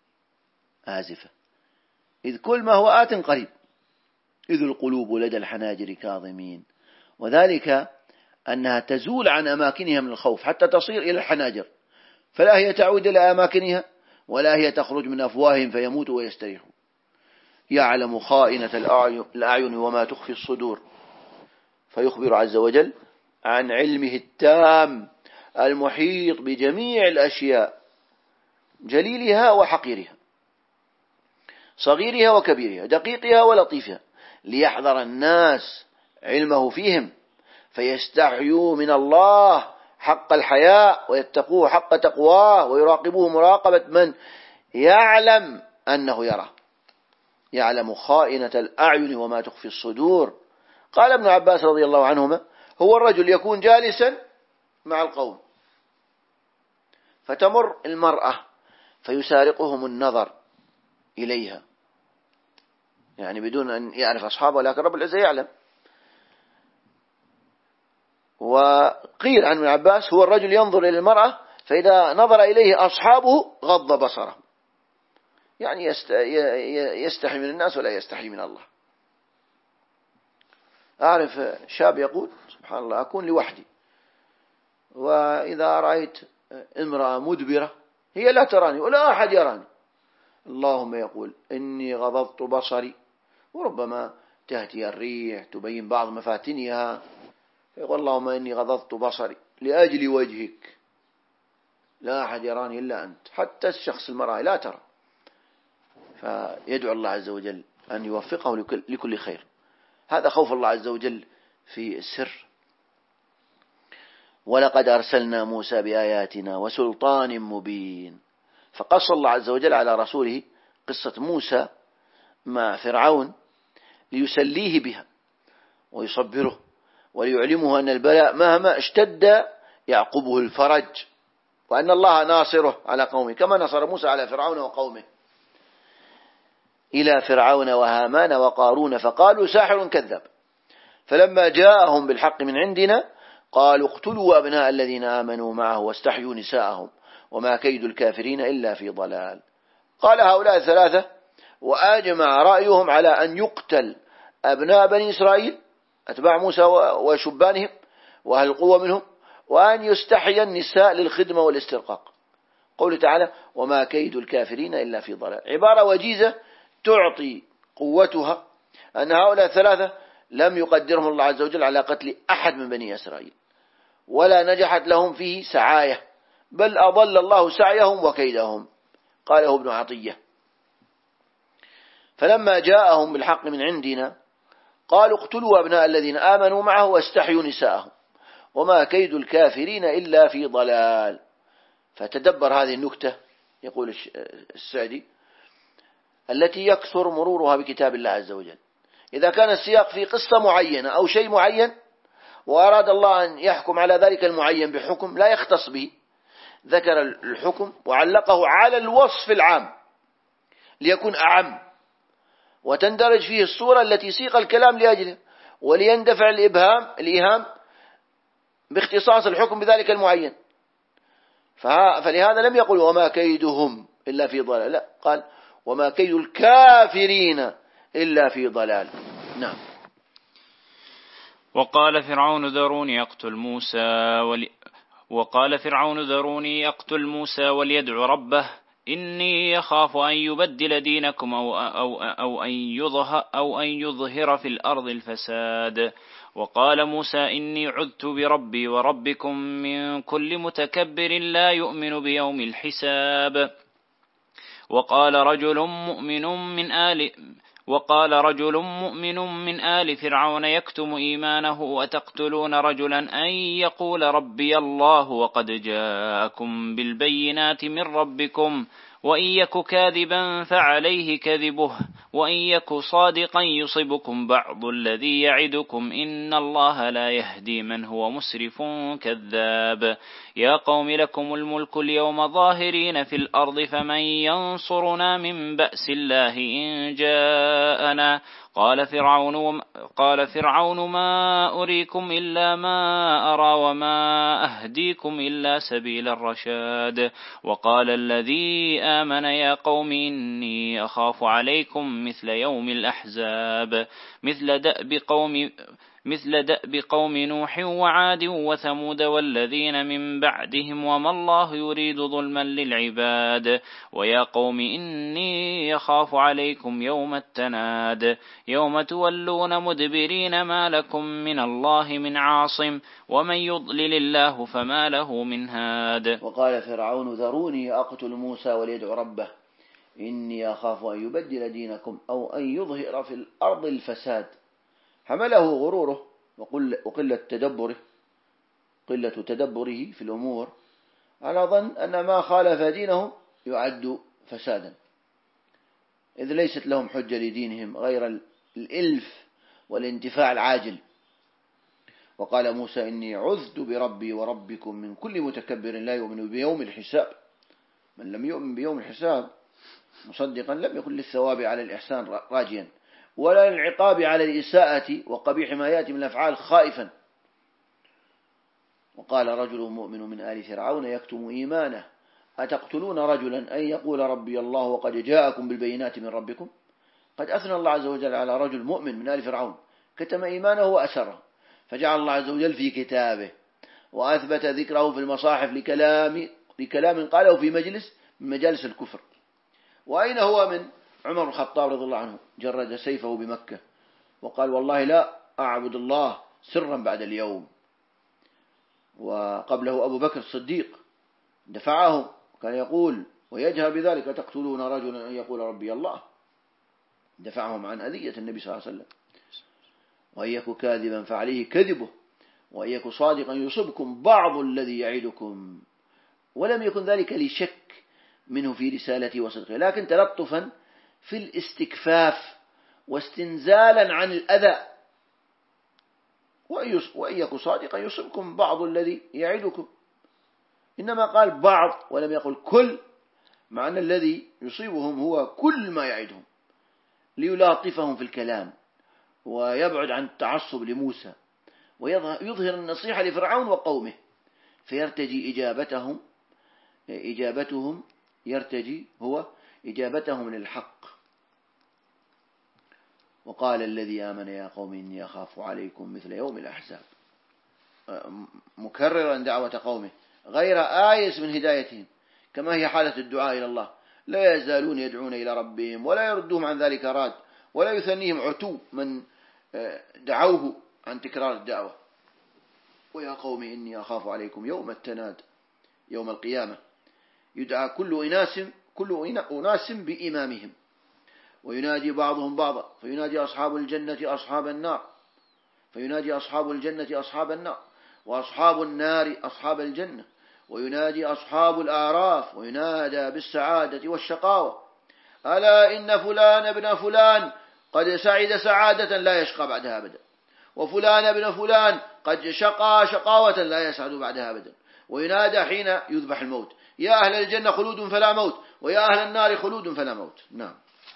آزفة، إذ كل ما هو آت قريب، إذ القلوب لدى الحناجر كاظمين، وذلك أنها تزول عن أماكنها من الخوف حتى تصير إلى الحناجر، فلا هي تعود إلى أماكنها ولا هي تخرج من أفواههم فيموتوا ويستريحوا. يعلم خائنة الأعين وما تخفي الصدور، فيخبر عز وجل عن علمه التام المحيط بجميع الأشياء جليلها وحقيرها، صغيرها وكبيرها، دقيقها ولطيفها، ليحذر الناس علمه فيهم فيستحيوا من الله حق الحياء ويتقوه حق تقواه ويراقبوه مراقبة من يعلم أنه يرى. يعلم خائنة الأعين وما تخفي الصدور. قال ابن عباس رضي الله عنهما هو الرجل يكون جالسا مع القوم فتمر المرأة فيسارقهم النظر إليها، يعني بدون أن يعرف أصحابه، لكن رب العزة يعلم. وقيل عن ابن عباس هو الرجل ينظر إلى المرأة فإذا نظر إليه أصحابه غض بصره، يعني يستحي من الناس ولا يستحي من الله. أعرف شاب يقول سبحان الله أكون لوحدي، وإذا رأيت امرأة مدبرة هي لا تراني ولا أحد يراني، اللهم يقول إني غضضت بصري، وربما تأتي الريح تبين بعض مفاتنها يقول اللهم إني غضضت بصري لأجل وجهك، لا أحد يراني إلا أنت، حتى الشخص المرأة لا ترى. فيدعو الله عز وجل أن يوفقه لكل خير. هذا خوف الله عز وجل في السر. ولقد أرسلنا موسى بآياتنا وسلطان مبين، فقص الله عز وجل على رسوله قصة موسى مع فرعون ليسليه بها ويصبره وليعلمه أن البلاء مهما اشتد يعقبه الفرج، وأن الله ناصره على قومه كما نصر موسى على فرعون وقومه. إلى فرعون وهامان وقارون فقالوا ساحر كذاب فلما جاءهم بالحق من عندنا قالوا اقتلوا أبناء الذين آمنوا معه واستحيوا نساءهم وما كيد الكافرين إلا في ضلال. قال هؤلاء الثلاثة وأجمع رأيهم على أن يقتل أبناء بني إسرائيل أتباع موسى وشبانهم وأهل القوة منهم، وأن يستحيي النساء للخدمة والاسترقاق. قوله تعالى وما كيد الكافرين إلا في ضلال، عبارة وجيزة تعطي قوتها أن هؤلاء الثلاثة لم يقدرهم الله عز وجل على قتل أحد من بني إسرائيل، ولا نجحت لهم فيه سعاية، بل أضل الله سعيهم وكيدهم. قاله ابن عطية: فلما جاءهم بالحق من عندنا قالوا اقتلوا أبناء الذين آمنوا معه واستحيوا نساءهم وما كيد الكافرين إلا في ضلال. فتدبر هذه النكتة، يقول السعدي، التي يكثر مرورها بكتاب الله عز وجل. إذا كان السياق في قصة معينة أو شيء معين وأراد الله أن يحكم على ذلك المعين بحكم لا يختص به، ذكر الحكم وعلقه على الوصف العام ليكون أعم، وتندرج فيه الصورة التي سيق الكلام لأجله، وليندفع الإبهام الإيهام باختصاص الحكم بذلك المعين. فلهذا لم يقل وما كيدهم إلا في ضلال، لا، قال وما كيد الكافرين إلا في ضلال. نعم. وقال فرعون ذروني أقتل موسى ولي وقال فرعون ذروني أقتل موسى وليدع ربه إني يخاف أن يبدل دينكم أو, أو, أو, أن يظهر أو أن يظهر في الأرض الفساد. وقال موسى إني عذت بربي وربكم من كل متكبر لا يؤمن بيوم الحساب. وقال رجل مؤمن من آل وقال رجل مؤمن من آل فرعون يكتم إيمانه وتقتلون رجلا أن يقول ربي الله وقد جاءكم بالبينات من ربكم وإن يك كاذبا فعليه كذبه وإن يك صادقا يصبكم بعض الذي يعدكم إن الله لا يهدي من هو مسرف كذاب. يا قوم لكم الملك اليوم ظاهرين في الأرض فمن ينصرنا من بأس الله إن جاءنا. قال فرعون قال فرعون ما أريكم إلا ما أرى وما أهديكم إلا سبيل الرشاد. وقال الذي آمن يا قوم إني أخاف عليكم مثل يوم الأحزاب مثل دأب قوم مثل دأب قوم نوح وعاد وثمود والذين من بعدهم وما الله يريد ظلما للعباد. ويا قوم إني يخاف عليكم يوم التناد يوم تولون مدبرين ما لكم من الله من عاصم ومن يضلل الله فما له من هاد. وقال فرعون ذروني أقتل موسى وليدع ربه إني أخاف أن يبدل دينكم أو أن يظهر في الأرض الفساد. حمله غروره وقلة تدبره قلة تدبره في الأمور على ظن أن ما خالف دينهم يعد فسادا، إذ ليست لهم حجة لدينهم غير الإلف والانتفاع العاجل. وقال موسى إني عذت بربي وربكم من كل متكبر لا يؤمن بيوم الحساب. من لم يؤمن بيوم الحساب مصدقا لم يكن للثواب على الإحسان راجيا ولا للعقاب على الإساءة وقبيح ما يأتي من الأفعال خائفا. وقال رجل مؤمن من آل فرعون يكتم إيمانه أتقتلون رجلا أن يقول ربي الله وقد جاءكم بالبينات من ربكم. قد أثنى الله عز وجل على رجل مؤمن من آل فرعون كتم إيمانه وأسره، فجعل الله عز وجل في كتابه وأثبت ذكره في المصاحف لكلام, لكلام قاله في مجلس من مجالس الكفر. وأين هو من عمر بن الخطاب رضي الله عنه جرد سيفه بمكة وقال والله لا أعبد الله سرا بعد اليوم. وقبله أبو بكر الصديق دفعهم كان يقول ويجهر بذلك تقتلون رجلا أن يقول ربي الله، دفعهم عن أذية النبي صلى الله عليه وسلم. وإن يك كاذبا فعليه كذبه وإن يك صادقا يصبكم بعض الذي يعدكم. ولم يكن ذلك لشك منه في رسالته وصدقه، لكن تلطفا في الاستكفاف واستنزالا عن الأذى. وإن يك صادقا يصبكم بعض الذي يعدكم، إنما قال بعض ولم يقل كل، مع أن الذي يصيبهم هو كل ما يعدهم ليلاطفهم في الكلام ويبعد عن التعصب لموسى ويظهر النصيحة لفرعون وقومه، فيرتجي إجابتهم إجابتهم يرتجي هو إجابتهم للحق. وقال الذي آمن يا قوم إني أخاف عليكم مثل يوم الأحزاب، مكررا دعوة قومه غير آيس من هدايتهم، كما هي حالة الدعاء إلى الله، لا يزالون يدعون إلى ربهم ولا يردهم عن ذلك راد، ولا يثنيهم عتو من دعوه عن تكرار الدعوة. ويا قوم إني أخاف عليكم يوم التناد، يوم القيامة يدعى كل أناس كل أناس بإمامهم، وينادي بعضهم بعضا، فينادي أصحاب الجنة أصحاب النار فينادي أصحاب الجنة أصحاب النار، وأصحاب النار أصحاب الجنة، وينادي أصحاب الأعراف، وينادى بالسعادة والشقاوة، ألا إن فلان ابن فلان قد سعد سعادة لا يشقى بعدها أبدا، وفلان ابن فلان قد شقى شقاوة لا يسعد بعدها أبدا. وينادى حين يذبح الموت يا أهل الجنة خلود فلا موت، ويا أهل النار خلود فلا موت. نعم.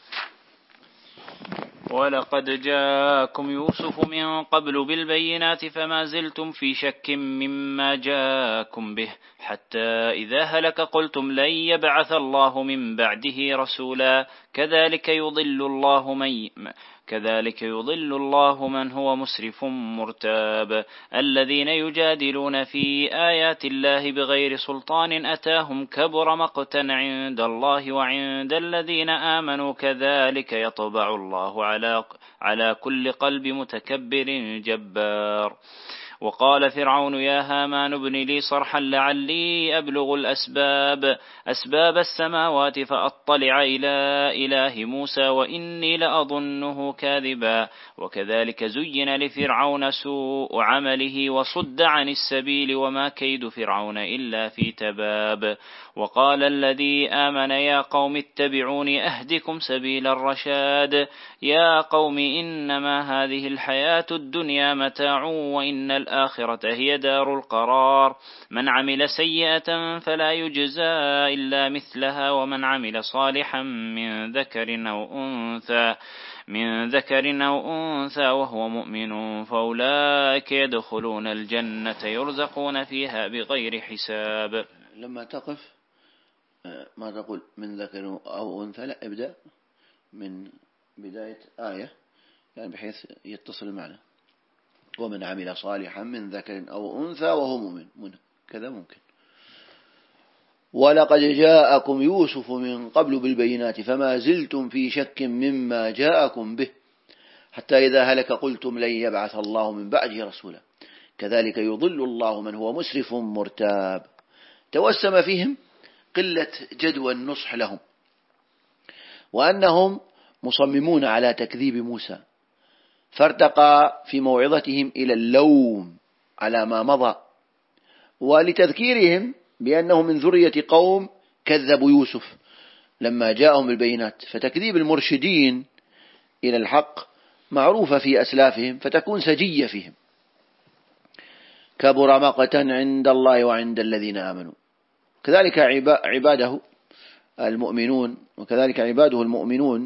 ولقد جاءكم يوسف من قبل بالبينات فما زلتم في شك مما جاءكم به، حتى إذا هلك قلتم لن يبعث الله من بعده رسولا، كذلك يضل الله من كذلك يضل الله من هو مسرف مرتاب، الذين يجادلون في آيات الله بغير سلطان أتاهم كبر مقتا عند الله وعند الذين آمنوا، كذلك يطبع الله على على كل قلب متكبر جبار. وقال فرعون يا هامان ابن لي صرحا لعلي أبلغ الأسباب أسباب السماوات فأطلع إلى إله موسى وإني لأظنه كاذبا. وكذلك زين لفرعون سوء عمله وصد عن السبيل وما كيد فرعون إلا في تباب. وقال الذي آمن يا قوم اتبعوني أهدكم سبيل الرشاد. يا قوم إنما هذه الحياة الدنيا متاع وإن الآخرة هي دار القرار. من عمل سيئة فلا يجزى إلا مثلها ومن عمل صالحا من ذكر أو أنثى من ذكر أو أنثى وهو مؤمن فأولئك يدخلون الجنة يرزقون فيها بغير حساب. لما تقف ما تقول من ذكر أو أنثى، لا، ابدأ من بداية آية يعني بحيث يتصل المعنى. ومن عمل صالحا من ذكر أو أنثى وهو مؤمن، كذا ممكن. ولقد جاءكم يوسف من قبل بالبينات فما زلتم في شك مما جاءكم به، حتى إذا هلك قلتم لن يبعث الله من بعده رسولا، كذلك يضل الله من هو مسرف مرتاب. توسم فيهم قلة جدوى النصح لهم، وأنهم مصممون على تكذيب موسى، فارتقى في موعظتهم إلى اللوم على ما مضى، ولتذكيرهم بأنهم من ذرية قوم كذبوا يوسف لما جاءهم البينات. فتكذيب المرشدين إلى الحق معروفة في أسلافهم، فتكون سجية فيهم. كبر مقتا عند الله وعند الذين آمنوا، كذلك عباده المؤمنون وكذلك عباده المؤمنون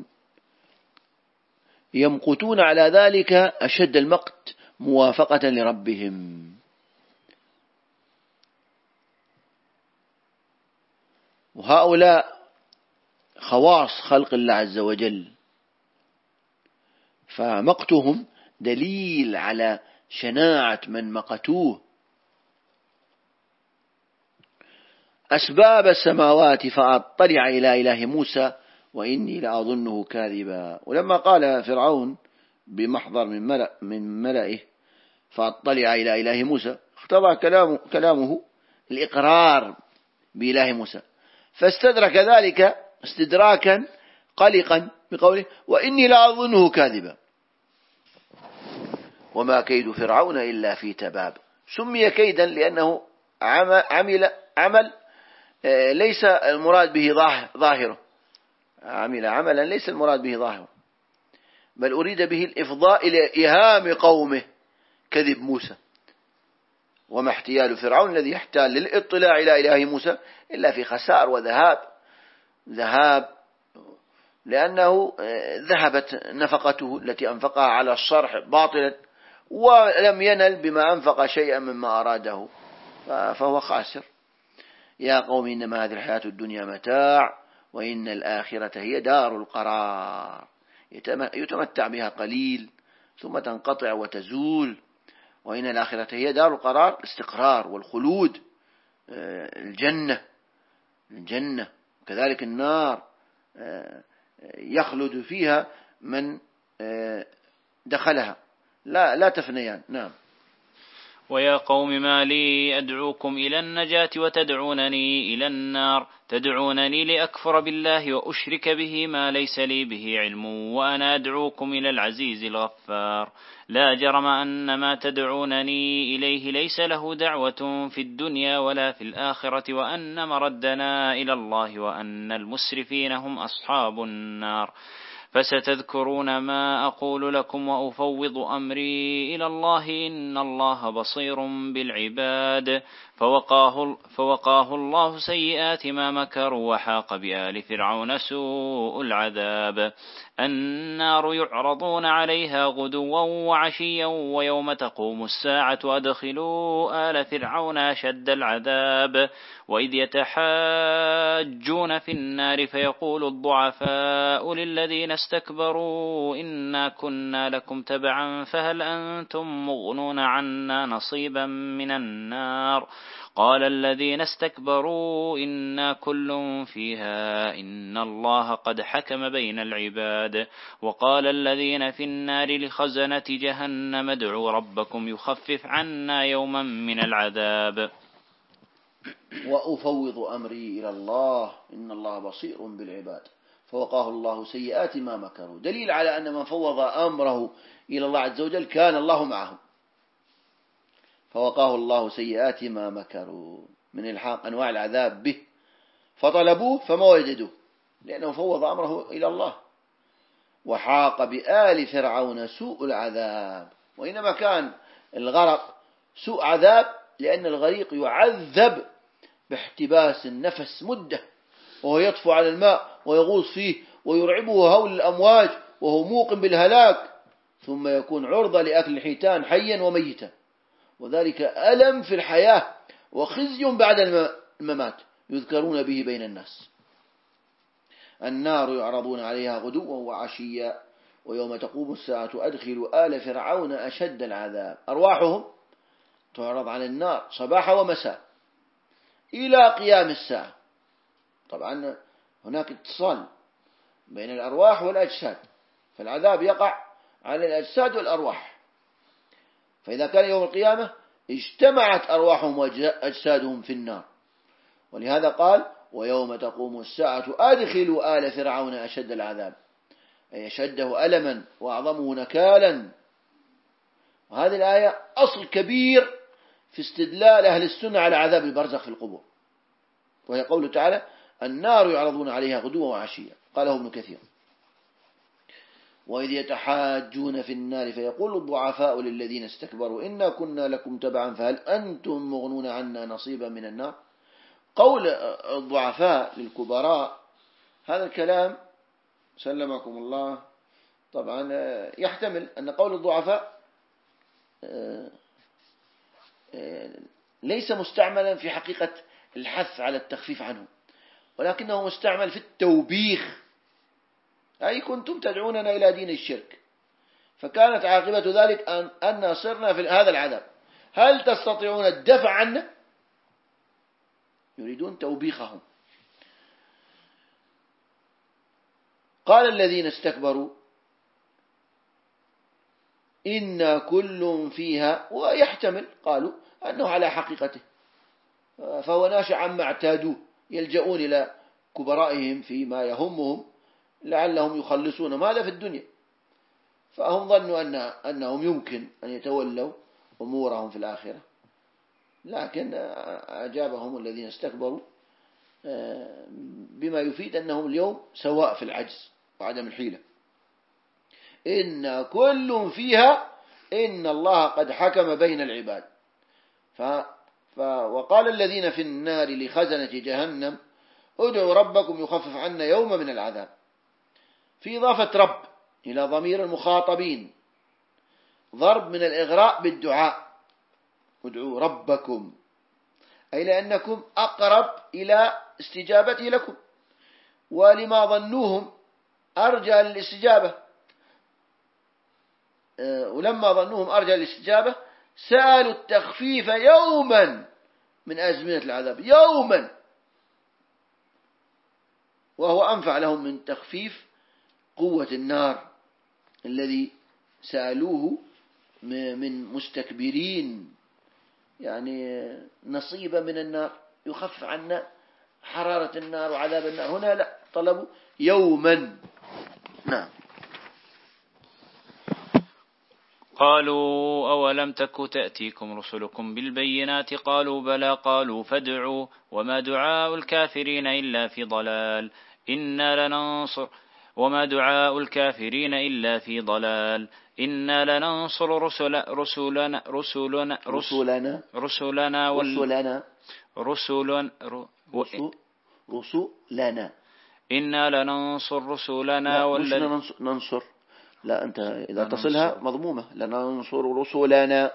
يمقتون على ذلك أشد المقت موافقة لربهم. وهؤلاء خواص خلق الله عز وجل، فمقتهم دليل على شناعة من مقتوه. أسباب السماوات فأطلع إلى إله موسى وإني لأظنه كاذبا. ولما قال فرعون بمحضر من ملأ من ملئه فأطلع إلى إله موسى، اقتضى كلامه, كلامه الإقرار بإله موسى، فاستدرك ذلك استدراكا قلقا بقوله وإني لأظنه كاذبا. وما كيد فرعون إلا في تباب. سمي كيدا لأنه عمل عمل ليس المراد به ظاهره، عمل عملا ليس المراد به ظاهره، بل أريد به الإفضاء إلى إيهام قومه كذب موسى. وما احتيال فرعون الذي يحتال للإطلاع إلى إله موسى إلا في خسار وذهاب ذهاب لأنه ذهبت نفقته التي أنفقها على الصرح باطلا، ولم ينل بما أنفق شيئا مما أراده فهو خاسر. يا قوم إنما هذه الحياة الدنيا متاع وإن الآخرة هي دار القرار، يتمتع بها قليل ثم تنقطع وتزول، وإن الآخرة هي دار القرار، الاستقرار والخلود، الجنة الجنة كذلك النار يخلد فيها من دخلها، لا لا تفنيان. نعم. ويا قوم ما لي أدعوكم إلى النجاة وتدعونني إلى النار، تدعونني لأكفر بالله وأشرك به ما ليس لي به علم وأنا أدعوكم إلى العزيز الغفار. لا جرم أن ما تدعونني إليه ليس له دعوة في الدنيا ولا في الآخرة، وأن مردنا إلى الله وأن المسرفين هم أصحاب النار. فستذكرون ما أقول لكم وأفوض أمري إلى الله إن الله بصير بالعباد. فوقاه, فوقاه الله سيئات ما مكروا وحاق بآل فرعون سوء العذاب. النار يعرضون عليها غدوا وعشيا ويوم تقوم الساعة أدخلوا آل فرعون أشد العذاب. وإذ يتحاجون في النار فيقول الضعفاء للذين استكبروا إنا كنا لكم تبعا فهل أنتم مغنون عنا نصيبا من النار. قال الذين استكبروا إنا كل فيها إن الله قد حكم بين العباد. وقال الذين في النار لخزنة جهنم ادعوا ربكم يخفف عنا يوما من العذاب. وأفوض أمري إلى الله إن الله بصير بالعباد. فوقاه الله سيئات ما مكروا، دليل على أن من فوض أمره إلى الله عز وجل كان الله معه. فوقاه الله سيئات ما مكروا من إلحاق أنواع العذاب به، فطلبوه فما وجدوه لأنه فوض أمره إلى الله. وحاق بآل فرعون سوء العذاب، وإنما كان الغرق سوء عذاب لأن الغريق يعذب باحتباس النفس مدة، وهو يطفو على الماء ويغوص فيه ويرعبه هول الأمواج وهو موقن بالهلاك، ثم يكون عرضة لأكل الحيتان حيا وميتا، وذلك ألم في الحياة وخزي بعد الممات يذكرون به بين الناس. النار يعرضون عليها غدوا وعشيا ويوم تقوم الساعة أدخلوا آل فرعون أشد العذاب. أرواحهم تعرض على النار صباحا ومساء إلى قيام الساعة. طبعا هناك اتصال بين الأرواح والأجساد، فالعذاب يقع على الأجساد والأرواح، فإذا كان يوم القيامة اجتمعت أرواحهم وأجسادهم في النار. ولهذا قال ويوم تقوم الساعة أدخلوا آل فرعون أشد العذاب، أي أشده ألما وأعظمه نكالا. وهذه الآية أصل كبير في استدلال أهل السنة على عذاب البرزخ في القبور، وهي قوله تعالى النار يعرضون عليها غدوا وعشيا. قاله ابن كثير. وإذ يتحاجون في النار فيقول الضعفاء للذين استكبروا إنا كنا لكم تبعا فهل أنتم مغنون عنا نصيبا من النار. قول الضعفاء للكبراء هذا الكلام سلمكم الله طبعا يحتمل أن قول الضعفاء ليس مستعملا في حقيقة الحث على التخفيف عنه، ولكنه مستعمل في التوبيخ، أي كنتم تدعوننا إلى دين الشرك فكانت عاقبة ذلك أن, أن صرنا في هذا العذاب، هل تستطيعون الدفع عنه؟ يريدون توبيخهم. قال الذين استكبروا إنا كل فيها، ويحتمل قالوا أنه على حقيقته، فهو ناشئ عما اعتادوه، يلجؤون إلى كبرائهم فيما يهمهم لعلهم يخلصون ماذا في الدنيا، فهم ظنوا أن أنهم يمكن أن يتولوا أمورهم في الآخرة، لكن أجابهم الذين استكبروا بما يفيد أنهم اليوم سواء في العجز وعدم الحيلة. إن كل فيها إن الله قد حكم بين العباد. ف... ف... وقال الذين في النار لخزنة جهنم ادعوا ربكم يخفف عنا يوم من العذاب، في إضافة رب إلى ضمير المخاطبين، ضرب من الإغراء بالدعاء، ادعوا ربكم، أي لأنكم أقرب إلى استجابته لكم، ولما ظنوهم أرجى للاستجابة، ولما ظنوهم أرجى للاستجابة سألوا التخفيف يوما من أزمنة العذاب، يوما، وهو أنفع لهم من تخفيف قوة النار الذي سألوه من مستكبرين، يعني نصيبا من النار يخفف عنا حرارة النار وعذاب النار. هنا لا، طلبوا يوما. نعم. قالوا أولم تك تأتيكم رسلكم بالبينات قالوا بلى قالوا فادعوا وما دعاء الكافرين إلا في ضلال إنا لننصر وما دعاء الكافرين إلا في ضلال إنا لننصر رسل رسلنا رسلنا رسلنا رسلنا رسلنا رسلنا رسلنا إنا لننصر رسلنا والذين ننصر، لا أنت إذا تصلها مضمومة، لننصر رسلنا،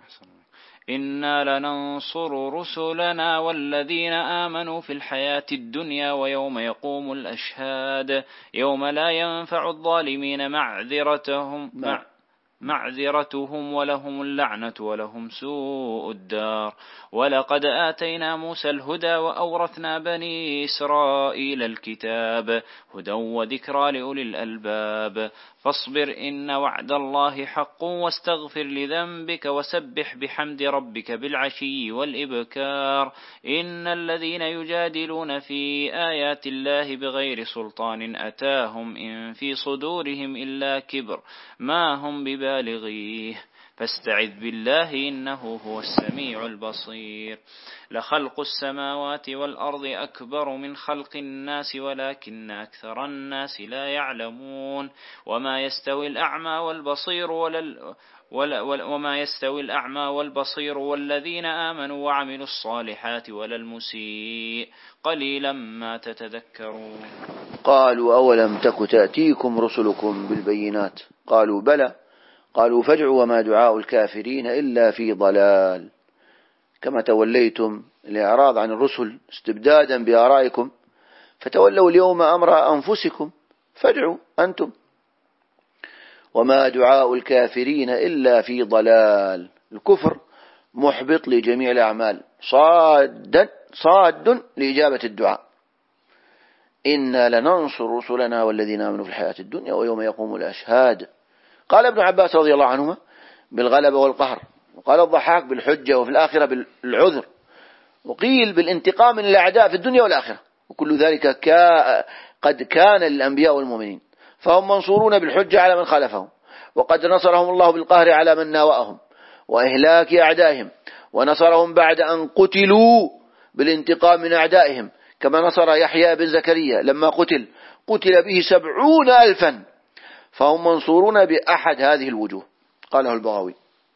إنا لننصر رسلنا والذين آمنوا في الحياة الدنيا ويوم يقوم الأشهاد يوم لا ينفع الظالمين معذرتهم مع معذرتهم ولهم اللعنة ولهم سوء الدار. ولقد آتينا موسى الهدى وأورثنا بني إسرائيل الكتاب هدى وذكرى لأولي الألباب فاصبر إن وعد الله حق واستغفر لذنبك وسبح بحمد ربك بالعشي والإبكار إن الذين يجادلون في آيات الله بغير سلطان أتاهم إن في صدورهم إلا كبر ما هم ببالغيه فاستعذ بالله إنه هو السميع البصير. لخلق السماوات والأرض أكبر من خلق الناس ولكن أكثر الناس لا يعلمون وما يستوي الأعمى والبصير ولا وما يستوي الأعمى والبصير والذين آمنوا وعملوا الصالحات ولا المسيء قليلا ما تتذكرون. قالوا أولم تك تأتيكم رسلكم بالبينات قالوا بلى قالوا فادعوا وما دعاء الكافرين إلا في ضلال. كما توليتم الإعراض عن الرسل استبدادا بآرائكم فتولوا اليوم أمر أنفسكم فادعوا أنتم. وما دعاء الكافرين إلا في ضلال. الكفر محبط لجميع الأعمال، صاد صاد لإجابة الدعاء. إنا لننصر رسلنا والذين آمنوا في الحياة الدنيا ويوم يقوم الأشهاد. قال ابن عباس رضي الله عنهما بالغلبة والقهر، وقال الضحاك بالحجة وفي الآخرة بالعذر، وقيل بالانتقام من الأعداء في الدنيا والآخرة، وكل ذلك كا قد كان للأنبياء والمؤمنين، فهم منصورون بالحجة على من خالفهم، وقد نصرهم الله بالقهر على من ناوأهم وإهلاك أعدائهم، ونصرهم بعد أن قتلوا بالانتقام من أعدائهم، كما نصر يحيى بن زكريا لما قتل قتل به سبعون ألفا، فهم منصورون بأحد هذه الوجوه. قاله البغوي.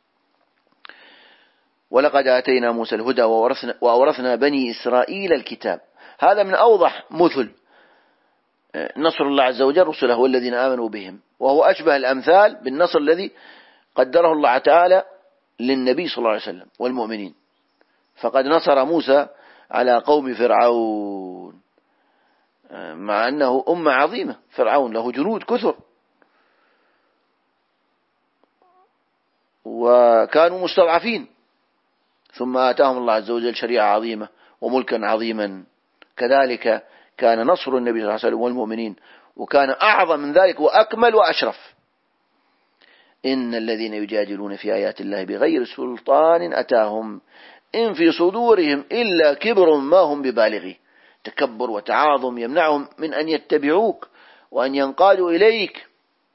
ولقد آتينا موسى الهدى وأورثنا, وأورثنا بني إسرائيل الكتاب. هذا من أوضح مثل نصر الله عز وجل رسله والذين آمنوا بهم، وهو أشبه الأمثال بالنصر الذي قدره الله تعالى للنبي صلى الله عليه وسلم والمؤمنين. فقد نصر موسى على قوم فرعون، مع أنه أمة عظيمة، فرعون له جنود كثر وكانوا مستضعفين، ثم آتاهم الله عز وجل شريعة عظيمة وملكا عظيما. كذلك كان نصر النبي صلى الله عليه وسلم والمؤمنين، وكان أعظم من ذلك وأكمل وأشرف. إن الذين يجادلون في آيات الله بغير سلطان أتاهم إن في صدورهم إلا كبر ما هم ببالغيه. تكبر وتعاظم يمنعهم من أن يتبعوك وأن ينقادوا إليك.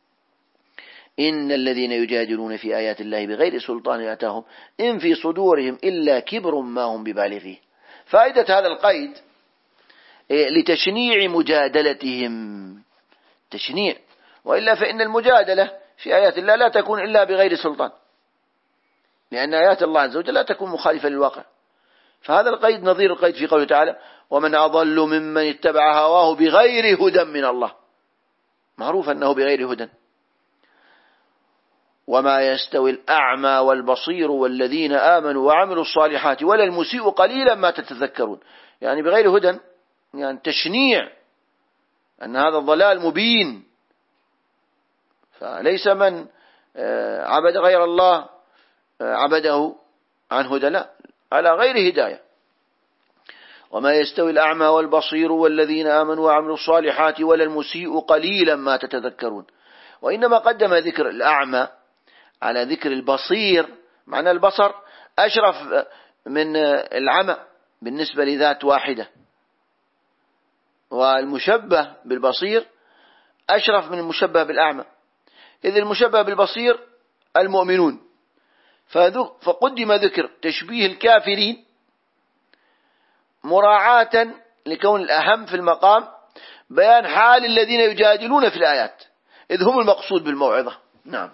إن الذين يجادلون في آيات الله بغير سلطان أتاهم إن في صدورهم إلا كبر ما هم ببالغيه. فائدة هذا القيد لتشنيع مجادلتهم، تشنيع، وإلا فإن المجادلة في آيات الله لا تكون إلا بغير سلطان، لأن آيات الله عز وجل لا تكون مخالفة للواقع. فهذا القيد نظير القيد في قوله تعالى ومن أضل ممن اتبع هواه بغير هدى من الله. معروف أنه بغير هدى. وما يستوي الأعمى والبصير والذين آمنوا وعملوا الصالحات ولا المسيء قليلا ما تتذكرون. يعني بغير هدى، يعني تشنيع أن هذا الضلال مبين. فليس من عبد غير الله عبده عن هدى، لا، على غير هداية. وما يستوي الأعمى والبصير والذين آمنوا وعملوا الصالحات ولا المسيء قليلا ما تتذكرون. وإنما قدم ذكر الأعمى على ذكر البصير، معنى البصر أشرف من العمى بالنسبة لذات واحدة، والمشبه بالبصير أشرف من المشبه بالأعمى، إذ المشبه بالبصير المؤمنون، فقدم ذكر تشبيه الكافرين مراعاة لكون الأهم في المقام بيان حال الذين يجادلون في الآيات، إذ هم المقصود بالموعظة. نعم.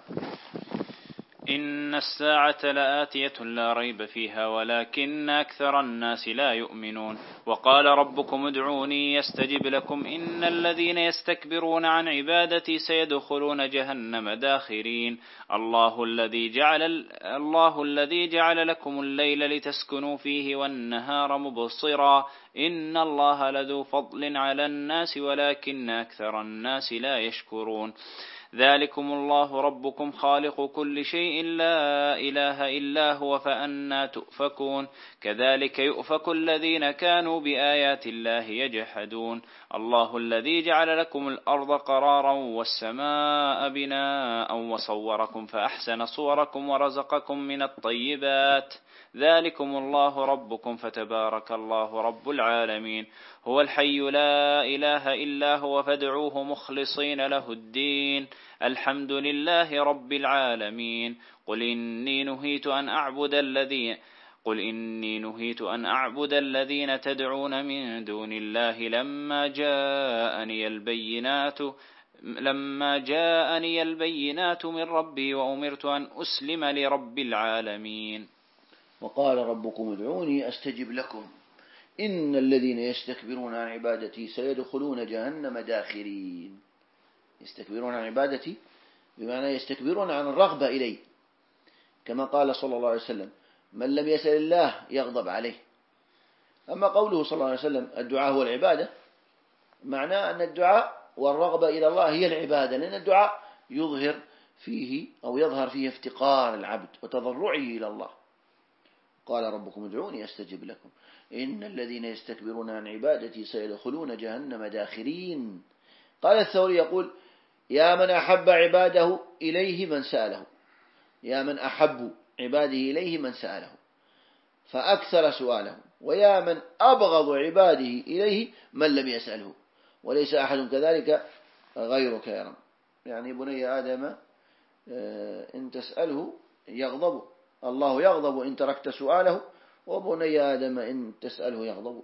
إن الساعة لآتية لا ريب فيها ولكن أكثر الناس لا يؤمنون. وقال ربكم ادعوني يستجب لكم إن الذين يستكبرون عن عبادتي سيدخلون جهنم داخرين. الله الذي جعل الله الذي جعل لكم الليل لتسكنوا فيه والنهار مبصرا إن الله لذو فضل على الناس ولكن أكثر الناس لا يشكرون. ذلكم الله ربكم خالق كل شيء لا إله إلا هو فأنى تؤفكون. كذلك يؤفك الذين كانوا بآيات الله يجحدون. الله الذي جعل لكم الأرض قرارا والسماء بناء وصوركم فأحسن صوركم ورزقكم من الطيبات. ذلكم الله ربكم فتبارك الله رب العالمين. هو الحي لا إله إلا هو فادعوه مخلصين له الدين. الحمد لله رب العالمين. قل إني نهيت أن أعبد الذين قل إني نهيت أن أعبد الذين تدعون من دون الله لما جاءني البينات لما جاءني البينات من ربي وأمرت أن أسلم لرب العالمين. وقال ربكم ادعوني أستجب لكم إن الذين يستكبرون عن عبادتي سيدخلون جهنم داخرين. يستكبرون عن عبادتي بمعنى يستكبرون عن الرغبة إلي، كما قال صلى الله عليه وسلم من لم يسأل الله يغضب عليه. أما قوله صلى الله عليه وسلم الدعاء هو العبادة، معناه أن الدعاء والرغبة إلى الله هي العبادة، لأن الدعاء يظهر فيه أو يظهر فيه افتقار العبد وتضرعه إلى الله. قال ربكم ادعوني أستجب لكم إن الذين يستكبرون عن عبادتي سيدخلون جهنم داخرين. قال الثوري يقول يا من أحب عباده إليه من سأله، يا من أحب عباده إليه من سأله فأكثر سؤاله، ويا من أبغض عباده إليه من لم يسأله، وليس أحد كذلك غيرك يا رب. يعني بني آدم إن تسأله يغضب، الله يغضب إن تركت سؤاله، وبني آدم إن تسأله يغضب.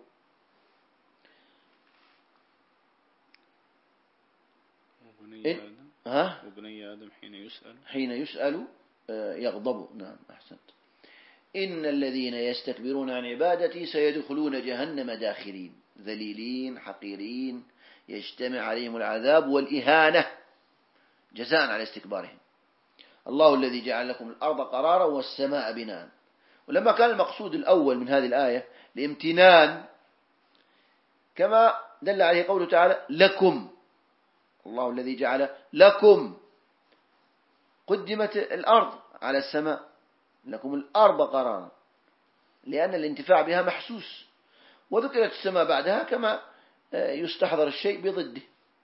وبني آدم ها؟ وبني آدم حين يسأل حين يسأل يغضب. نعم أحسنت. إن الذين يستكبرون عن عبادتي سيدخلون جهنم داخرين، ذليلين حقيرين، يجتمع عليهم العذاب والإهانة جزاء على استكبارهم. الله الذي جعل لكم الأرض قرارا والسماء بناء. ولما كان المقصود الأول من هذه الآية الامتنان كما دل عليه قوله تعالى لكم، الله الذي جعل لكم، قدمت الأرض على السماء، لكم الأرض قرارا لأن الانتفاع بها محسوس، وذكرت السماء بعدها كما يستحضر الشيء بضده.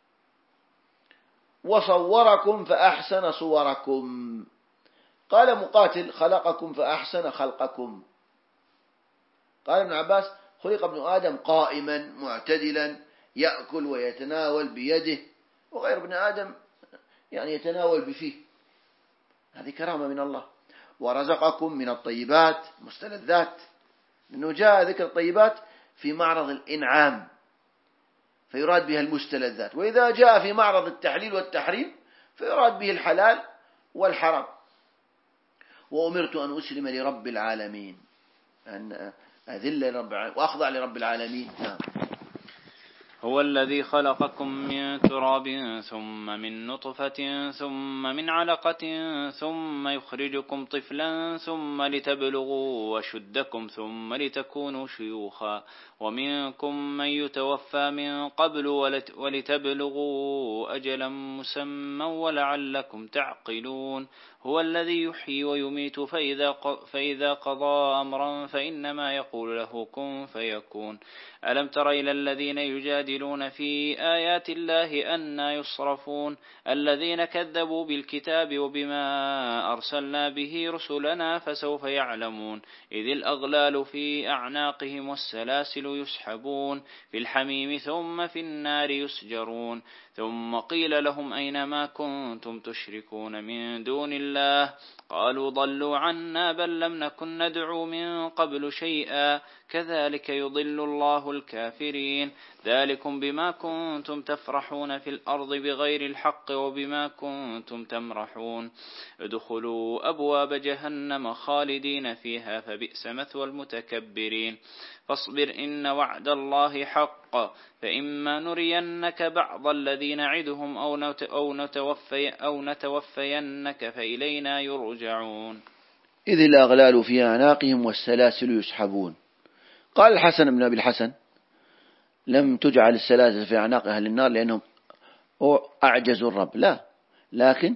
وصوركم فأحسن صوركم، قال مقاتل خلقكم فأحسن خلقكم. قال ابن عباس خلق ابن آدم قائما معتدلا يأكل ويتناول بيده، وغير ابن آدم يعني يتناول بفيه، هذه كرامة من الله. ورزقكم من الطيبات مستلذات، لأنه جاء ذكر الطيبات في معرض الإنعام فيراد بها المستلذات، وإذا جاء في معرض التحليل والتحريم فيراد به الحلال والحرام. وأمرت أن أسلم لرب العالمين، أن أذل لرب العالمين وأخضع لرب العالمين. نعم. هو الذي خلقكم من تراب ثم من نطفة ثم من علقة ثم يخرجكم طفلا ثم لتبلغوا أشدكم ثم لتكونوا شيوخا ومنكم من يتوفى من قبل ولتبلغوا أجلا مسمى ولعلكم تعقلون هو الذي يحيي ويميت فإذا, فإذا قضى أمرا فإنما يقول له كن فيكون ألم تر إلى الذين يجادلون في آيات الله أنى يصرفون الذين كذبوا بالكتاب وبما أرسلنا به رسلنا فسوف يعلمون إذ الأغلال في أعناقهم والسلاسل يسحبون في الحميم ثم في النار يسجرون ثم قيل لهم أين ما كنتم تشركون من دون الله قالوا ضلوا عنا بل لم نكن ندعو من قبل شيئا كذلك يضل الله الكافرين ذلكم بما كنتم تفرحون في الأرض بغير الحق وبما كنتم تمرحون ادخلوا أبواب جهنم خالدين فيها فبئس مثوى المتكبرين فاصبر إن وعد الله حق فإما نرينك بعض الذي نعدهم أو نتوفي أو نتوفينك فإلينا يرجعون إذ الأغلال في أعناقهم والسلاسل يسحبون. قال الحسن بن أبي الحسن لم تجعل السلاسل في أعناق أهل النار لأنهم أعجزوا الرب، لا، لكن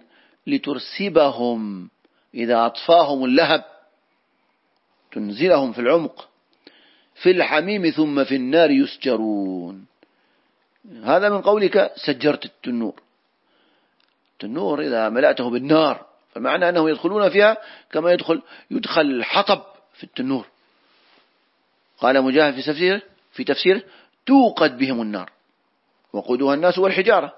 لترسبهم إذا أطفاهم اللهب تنزلهم في العمق في الحميم ثم في النار يسجرون. هذا من قولك سجرت التنور. التنور إذا ملأته بالنار فمعنى أنه يدخلون فيها كما يدخل يدخل الحطب في التنور. قال مجاهد في تفسيره في تفسيره توقد بهم النار وقودها الناس والحجارة.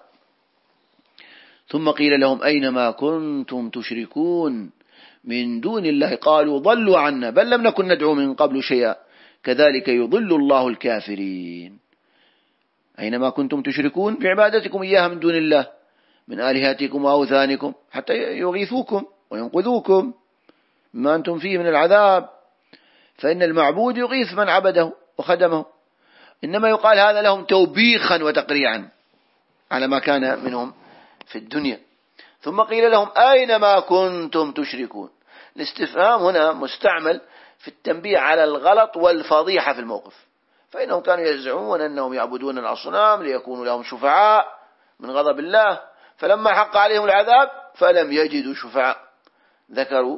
ثم قيل لهم أين ما كنتم تشركون من دون الله قالوا ضلوا عنا بل لم نكن ندعو من قبل شيئا كذلك يضل الله الكافرين. أينما كنتم تشركون بعبادتكم إياها من دون الله من آلهتكم وأوثانكم حتى يغيثوكم وينقذوكم ما أنتم فيه من العذاب، فإن المعبود يغيث من عبده وخدمه، إنما يقال هذا لهم توبيخا وتقريعا على ما كان منهم في الدنيا. ثم قيل لهم أينما كنتم تشركون. الاستفهام هنا مستعمل في التنبيه على الغلط والفضيحة في الموقف، فإنهم كانوا يزعمون أنهم يعبدون الأصنام ليكونوا لهم شفعاء من غضب الله، فلما حق عليهم العذاب فلم يجدوا شفعاء ذكروا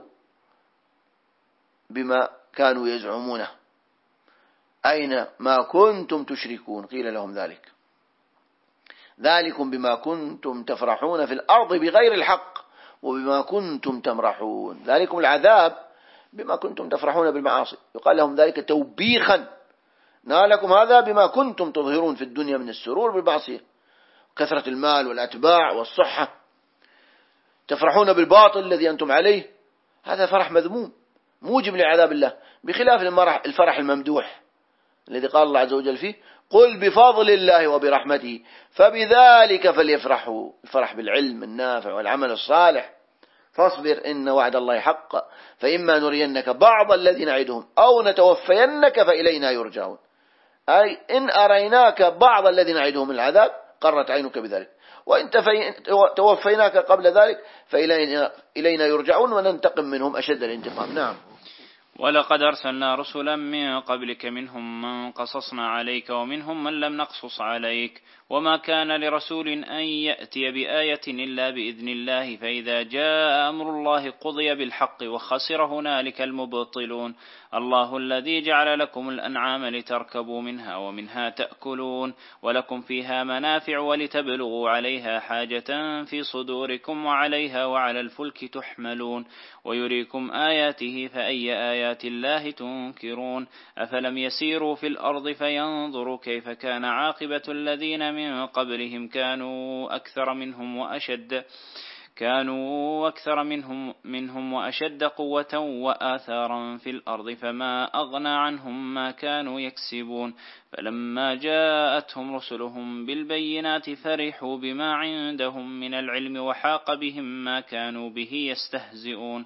بما كانوا يزعمونه. أين ما كنتم تشركون قيل لهم ذلك ذلكم بما كنتم تفرحون في الأرض بغير الحق وبما كنتم تمرحون. ذلكم العذاب بما كنتم تفرحون بالمعاصي، يقال لهم ذلك توبيخا نالكم هذا بما كنتم تظهرون في الدنيا من السرور بالمعصية كثرة المال والأتباع والصحة. تفرحون بالباطل الذي أنتم عليه، هذا فرح مذموم موجب لعذاب الله، بخلاف الفرح الممدوح الذي قال الله عز وجل فيه قل بفضل الله وبرحمته فبذلك فليفرحوا، الفرح بالعلم النافع والعمل الصالح. فاصبر إن وعد الله حق فإما نرينك بعض الذي نعدهم أو نتوفينك فإلينا يرجعون، أي إن أريناك بعض الذي نعدهم العذاب قرت عينك بذلك، وإن توفيناك قبل ذلك فإلينا يرجعون وننتقم منهم أشد الانتقام. نعم. ولقد أرسلنا رسلا من قبلك منهم من قصصنا عليك ومنهم من لم نقصص عليك وما كان لرسول أن يأتي بآية إلا بإذن الله فإذا جاء أمر الله قضي بالحق وخسر هنالك المبطلون. الله الذي جعل لكم الأنعام لتركبوا منها ومنها تأكلون ولكم فيها منافع ولتبلغوا عليها حاجة في صدوركم وعليها وعلى الفلك تحملون ويريكم آياته فأي آيات الله تنكرون. أفلم يسيروا في الأرض فينظروا كيف كان عاقبة الذين من قبلهم كانوا أكثر منهم وأشد كانوا أكثر منهم منهم وأشد قوة وآثارا في الأرض فما أغنى عنهم ما كانوا يكسبون. فلما جاءتهم رسلهم بالبينات فرحوا بما عندهم من العلم وحاق بهم ما كانوا به يستهزئون.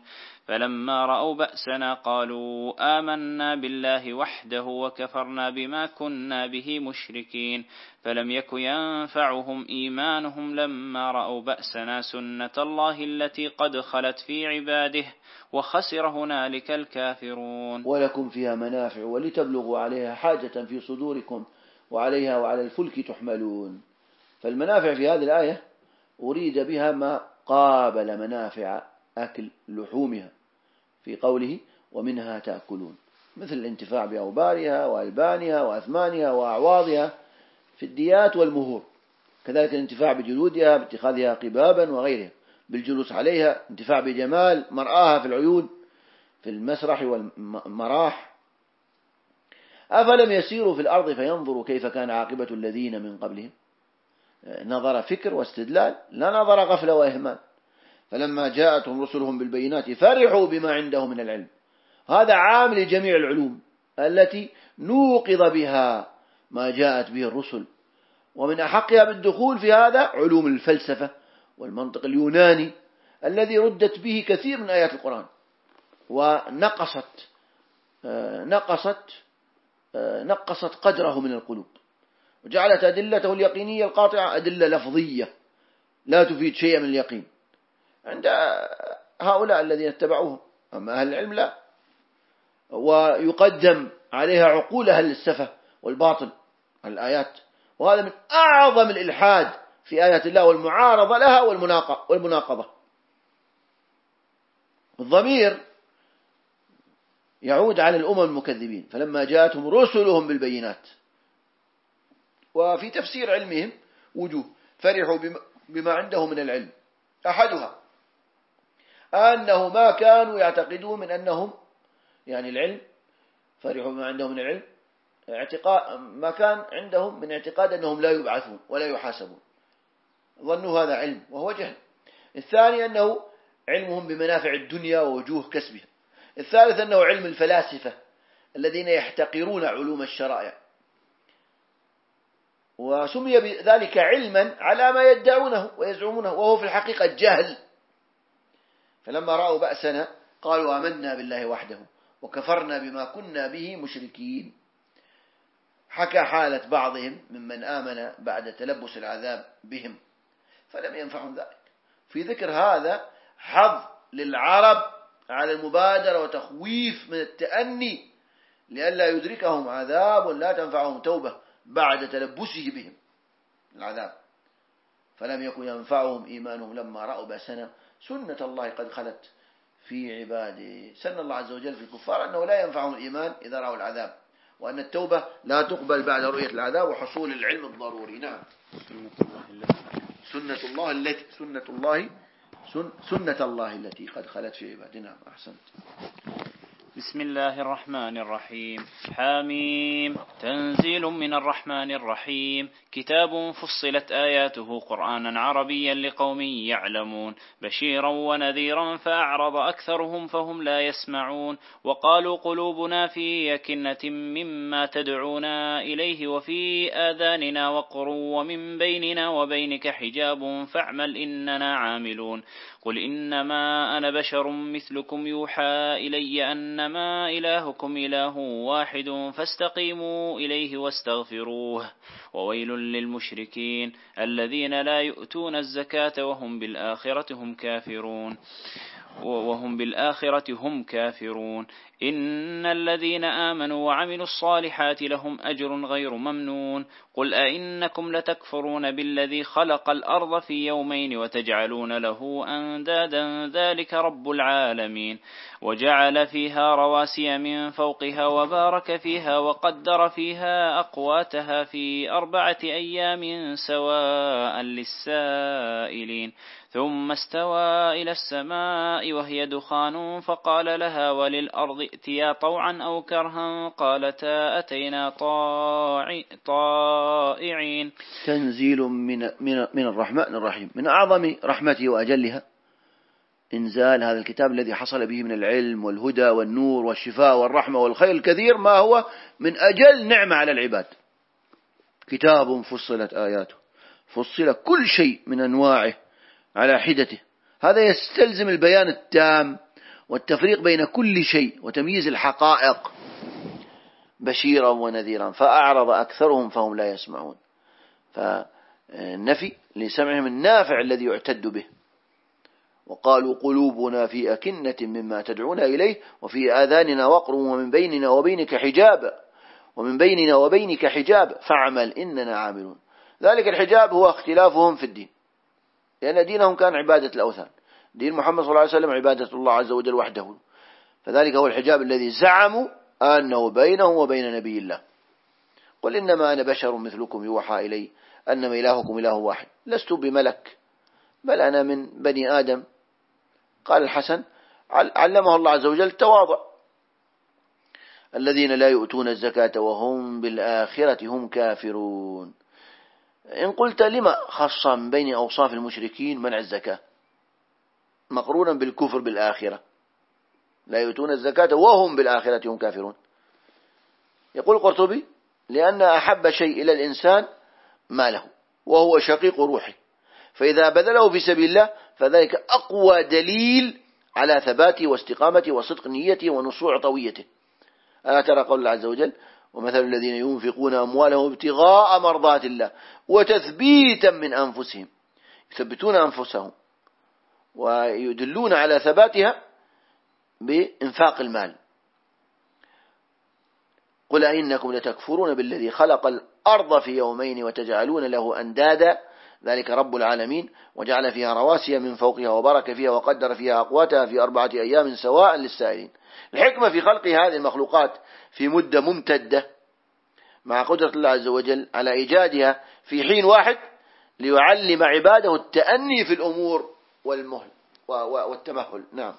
فلما رأوا بأسنا قالوا آمنا بالله وحده وكفرنا بما كنا به مشركين فلم يك ينفعهم إيمانهم لما رأوا بأسنا سنة الله التي قد خلت في عباده وخسر هنالك الكافرون. ولكم فيها منافع ولتبلغوا عليها حاجة في صدوركم وعليها وعلى الفلك تحملون. فالمنافع في هذه الآية أريد بها ما قابل منافع أكل لحومها في قوله ومنها تأكلون، مثل الانتفاع بأوبارها وألبانها وأثمانها وأعواضها في الديات والمهور، كذلك الانتفاع بجلودها باتخاذها قبابا وغيرها، بالجلوس عليها، انتفاع بجمال مرآها في العيون في المسرح والمراح. أفلم يسيروا في الأرض فينظروا كيف كان عاقبة الذين من قبلهم. نظر فكر واستدلال، لا نظر غفلة وإهمال. فلما جاءتهم رسلهم بالبينات فرحوا بما عندهم من العلم. هذا عام لجميع العلوم التي نوقظ بها ما جاءت به الرسل، ومن أحقها بالدخول في هذا علوم الفلسفة والمنطق اليوناني الذي ردت به كثير من آيات القرآن ونقصت نقصت نقصت قدره من القلوب، وجعلت أدلته اليقينية القاطعة أدلة لفظية لا تفيد شيئا من اليقين عند هؤلاء الذين اتبعوهم، أما أهل العلم لا، ويقدم عليها عقول أهل السفه والباطل الآيات. وهذا من أعظم الإلحاد في آيات الله والمعارضة لها والمناقضة. الضمير يعود على الأمم المكذبين فلما جاءتهم رسلهم بالبينات. وفي تفسير علمهم وجوه: فرحوا بما عندهم من العلم، أحدها أنه ما كانوا يعتقدون من أنهم يعني العلم، فرحوا بما عندهم من العلم اعتقاد ما كان عندهم من اعتقاد أنهم لا يبعثون ولا يحاسبون، ظنوا هذا علم وهو جهل. الثاني أنه علمهم بمنافع الدنيا ووجوه كسبها. الثالث أنه علم الفلاسفة الذين يحتقرون علوم الشرائع، وسمي بذلك علما على ما يدعونه ويزعمونه وهو في الحقيقة جهل. فلما رأوا بأسنا قالوا آمنا بالله وحده وكفرنا بما كنا به مشركين. حكى حالة بعضهم ممن آمن بعد تلبس العذاب بهم فلم ينفعهم ذلك. في ذكر هذا حظ للعرب على المبادرة وتخويف من التأني لئلا يدركهم عذاب لا تنفعهم توبة بعد تلبسه بهم العذاب. فلم يكن ينفعهم إيمانهم لما رأوا بأسنا سنة الله قد خلت في عباده. سن الله عز وجل في الكفار أنه لا ينفعهم الإيمان إذا رأوا العذاب، وأن التوبة لا تقبل بعد رؤية العذاب وحصول العلم الضروري. نعم، سنة الله التي سنة الله سنة الله التي قد خلت في عباده. نعم، أحسنت. بسم الله الرحمن الرحيم. حاميم. تنزيل من الرحمن الرحيم. كتاب فصلت آياته قرآنا عربيا لقوم يعلمون بشيرا ونذيرا فأعرض أكثرهم فهم لا يسمعون وقالوا قلوبنا في أكنة مما تدعونا إليه وفي آذاننا وقر ومن بيننا وبينك حجاب فاعمل إننا عاملون. قل إنما أنا بشر مثلكم يوحى إلي أنما إلهكم إله واحد فاستقيموا إليه واستغفروه وويل للمشركين الذين لا يؤتون الزكاة وهم بالآخرة هم كافرون وهم بالآخرة هم كافرون. إن الذين آمنوا وعملوا الصالحات لهم أجر غير ممنون. قل أئنكم لتكفرون بالذي خلق الأرض في يومين وتجعلون له أندادا ذلك رب العالمين. وجعل فيها رواسي من فوقها وبارك فيها وقدر فيها أقواتها في أربعة أيام سواء للسائلين. ثم استوى إلى السماء وهي دخان فقال لها وللأرض ائتيا طوعا أو كرها قالتا أتينا طائعين. تنزيل من, من, من الرحمن الرحيم. من أعظم رحمته وأجلها إنزال هذا الكتاب الذي حصل به من العلم والهدى والنور والشفاء والرحمة والخير الكثير ما هو من أجل نعمة على العباد. كتاب فصلت آياته، فصل كل شيء من أنواعه على حدته. هذا يستلزم البيان التام والتفريق بين كل شيء وتمييز الحقائق بشيرا ونذيرا، فأعرض أكثرهم فهم لا يسمعون. فالنفي لسمعهم النافع الذي يعتد به. وقالوا قلوبنا في أكنة مما تدعونا إليه وفي آذاننا وقر ومن بيننا وبينك حجاب ومن بيننا وبينك حجاب فاعمل إننا عاملون. ذلك الحجاب هو اختلافهم في الدين، لأن دينهم كان عبادة الأوثان، دين محمد صلى الله عليه وسلم عبادة الله عز وجل وحده، فذلك هو الحجاب الذي زعموا أنه بينه وبين نبي الله. قل إنما أنا بشر مثلكم يوحى إلي أنما إلهكم إله واحد لست بملك بل أنا من بني آدم. قال الحسن علمه الله عز وجل التواضع: الذين لا يؤتون الزكاة وهم بالآخرة هم كافرون. إن قلت لما خص من بين أوصاف المشركين منع الزكاة مقرونا بالكفر بالآخرة؟ لا يؤتون الزكاة وهم بالآخرة هم كافرون. يقول القرطبي: لأن أحب شيء إلى الإنسان ماله وهو شقيق روحه، فإذا بذله في سبيل الله فذلك أقوى دليل على ثباته واستقامته وصدق نيته ونصوع طويته. ألا ترى قول الله عز وجل: ومثل الذين ينفقون أموالهم ابتغاء مرضات الله وتثبيتا من أنفسهم، يثبتون أنفسهم ويدلون على ثباتها بإنفاق المال. قل أئنكم لتكفرون بالذي خلق الأرض في يومين وتجعلون له أندادا ذلك رب العالمين وجعل فيها رواسي من فوقها وبارك فيها وقدر فيها أقواتها في أربعة أيام سواء للسائلين. الحكمة في خلق هذه المخلوقات في مدة ممتدة مع قدرة الله عز وجل على إيجادها في حين واحد ليعلم عباده التأني في الأمور والمهل والتمهل. نعم.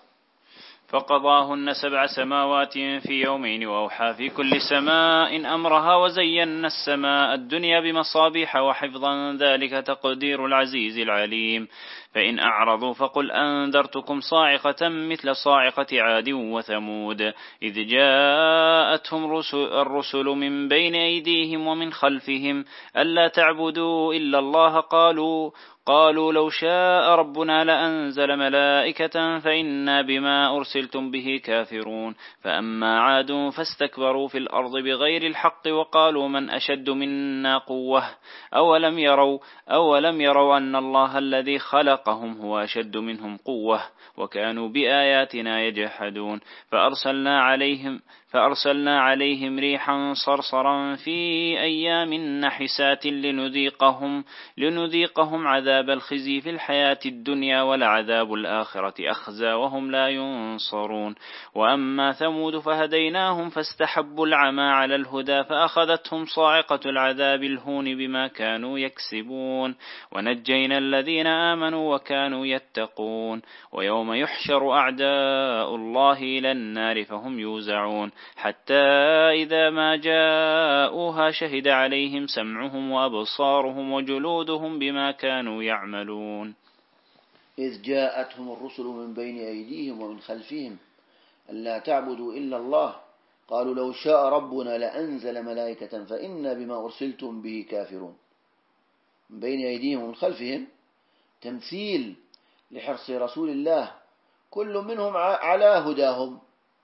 فقضاهن سبع سماوات في يومين وأوحى في كل سماء أمرها وزينا السماء الدنيا بمصابيح وحفظا ذلك تقدير العزيز العليم. فإن أعرضوا فقل أنذرتكم صاعقة مثل صاعقة عاد وثمود إذ جاءتهم الرسل من بين أيديهم ومن خلفهم ألا تعبدوا إلا الله قالوا قالوا لو شاء ربنا لأنزل ملائكة فإنا بما أرسلتم به كافرون. فأما عاد فاستكبروا في الأرض بغير الحق وقالوا من أشد منا قوة أولم يروا أولم يروا أن الله الذي خلقهم هو أشد منهم قوة وكانوا بآياتنا يجحدون. فأرسلنا عليهم فأرسلنا عليهم ريحا صرصرا في أيام نحسات لنذيقهم لنذيقهم عذاب الخزي في الحياة الدنيا ولعذاب الآخرة أخزى وهم لا ينصرون. وأما ثمود فهديناهم فاستحبوا العمى على الهدى فأخذتهم صاعقة العذاب الهون بما كانوا يكسبون ونجينا الذين آمنوا وكانوا يتقون. ويوم يحشر أعداء الله إلى النار فهم يوزعون حتى إذا ما جاءوها شهد عليهم سمعهم وأبصارهم وجلودهم بما كانوا يعملون. إذ جاءتهم الرسل من بين أيديهم ومن خلفهم ألا تعبدوا إلا الله قالوا لو شاء ربنا لأنزل ملائكة فإنا بما أرسلتم به كافرون. من بين أيديهم ومن خلفهم تمثيل لحرص رسول الله كل منهم على هداهم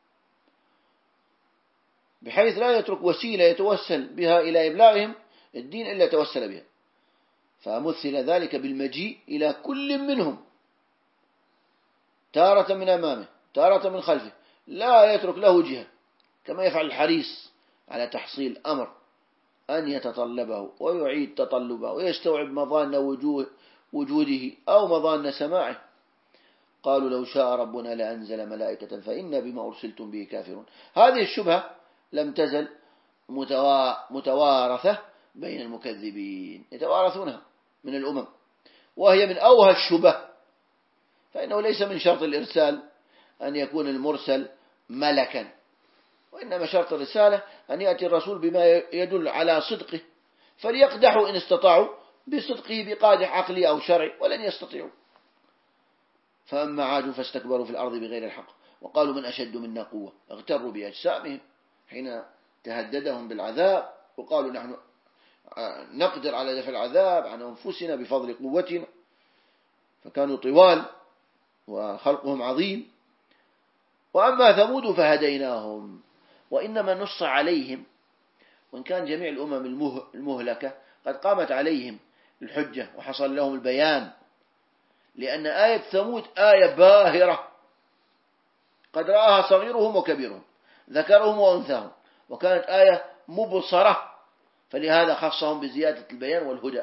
بحيث لا يترك وسيلة يتوسل بها إلى إبلاغهم الدين إلا توسل بها، فمثل ذلك بالمجيء إلى كل منهم تارة من أمامه تارة من خلفه لا يترك له جهة، كما يفعل الحريص على تحصيل أمر أن يتطلبه ويعيد تطلبه ويستوعب مظان وجوه وجوده أو مظان سماعه. قالوا لو شاء ربنا لأنزل ملائكة فإنا بما أرسلتم به كافرون. هذه الشبهة لم تزل متوارثة بين المكذبين يتوارثونها من الأمم، وهي من أوهى الشبه، فإنه ليس من شرط الإرسال أن يكون المرسل ملكا، وإنما شرط الرسالة أن يأتي الرسول بما يدل على صدقه، فليقدحوا إن استطاعوا بصدقه بقادح عقلي أو شرعي ولن يستطيعوا. فأما عاد فاستكبروا في الأرض بغير الحق وقالوا من أشد منا قوة اغتروا بأجسامهم حين تهددهم بالعذاب وقالوا نحن نقدر على دفع العذاب عن أنفسنا بفضل قوتنا، فكانوا طوال وخلقهم عظيم. وأما ثمود فهديناهم. وإنما نص عليهم، وإن كان جميع الأمم المهلكة قد قامت عليهم الحجة وحصل لهم البيان، لأن آية ثمود آية باهرة قد رآها صغيرهم وكبيرهم، ذكرهم وأنثاهم، وكانت آية مبصرة، فلهذا خصهم بزيادة البيان والهدى.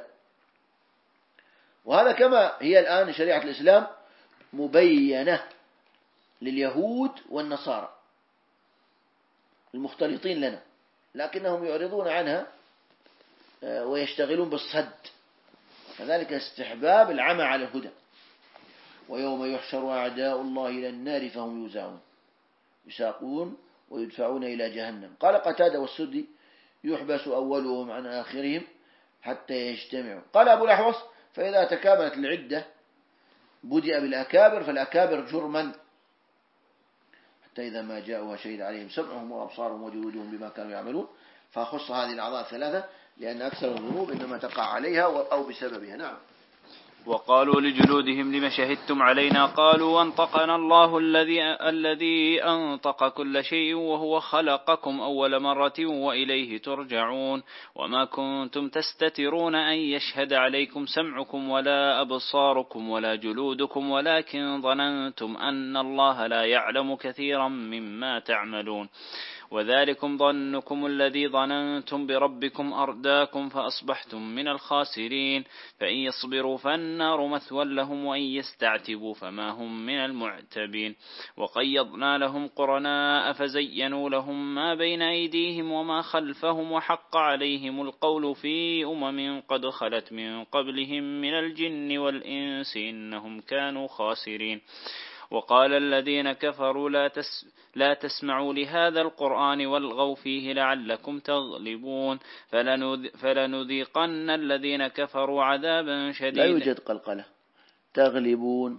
وهذا كما هي الآن شريعة الإسلام مبينة لليهود والنصارى المختلطين لنا، لكنهم يعرضون عنها ويشتغلون بالصد، كذلك استحباب العمى على الهدى. ويوم يحشر أعداء الله إلى النار فهم يوزعون يساقون ويدفعون إلى جهنم. قال قتادة والسدي: يحبس أولهم عن آخرهم حتى يجتمعوا. قال أبو الأحوص: فإذا تكاملت العدة بدأ بالأكابر، فالأكابر جرما حتى إذا ما جاءوها شهد عليهم سمعهم وأبصارهم وجلودهم بما كانوا يعملون. فخص هذه الأعضاء الثلاثة لأن أكثر الذنوب إنما تقع عليها أو بسببها. نعم. وقالوا لجلودهم لم شهدتم علينا؟ قالوا أنطقنا الله الذي الذي أنطق كل شيء وهو خلقكم أول مرة وإليه ترجعون. وما كنتم تستترون أن يشهد عليكم سمعكم ولا أبصاركم ولا جلودكم ولكن ظننتم أن الله لا يعلم كثيرا مما تعملون. وذلكم ظنكم الذي ظننتم بربكم أرداكم فأصبحتم من الخاسرين. فإن يصبروا فالنار مثوى لهم وإن يستعتبوا فما هم من المعتبين. وقيضنا لهم قرناء فزينوا لهم ما بين أيديهم وما خلفهم وحق عليهم القول في أمم قد خلت من قبلهم من الجن والإنس إنهم كانوا خاسرين. وقال الذين كفروا لا, تس لا تسمعوا لهذا القرآن والغوا فيه لعلكم تغلبون. فلنذ فلنذيقن الذين كفروا عذابا شديدا. لا يوجد قلقلة. تغلبون.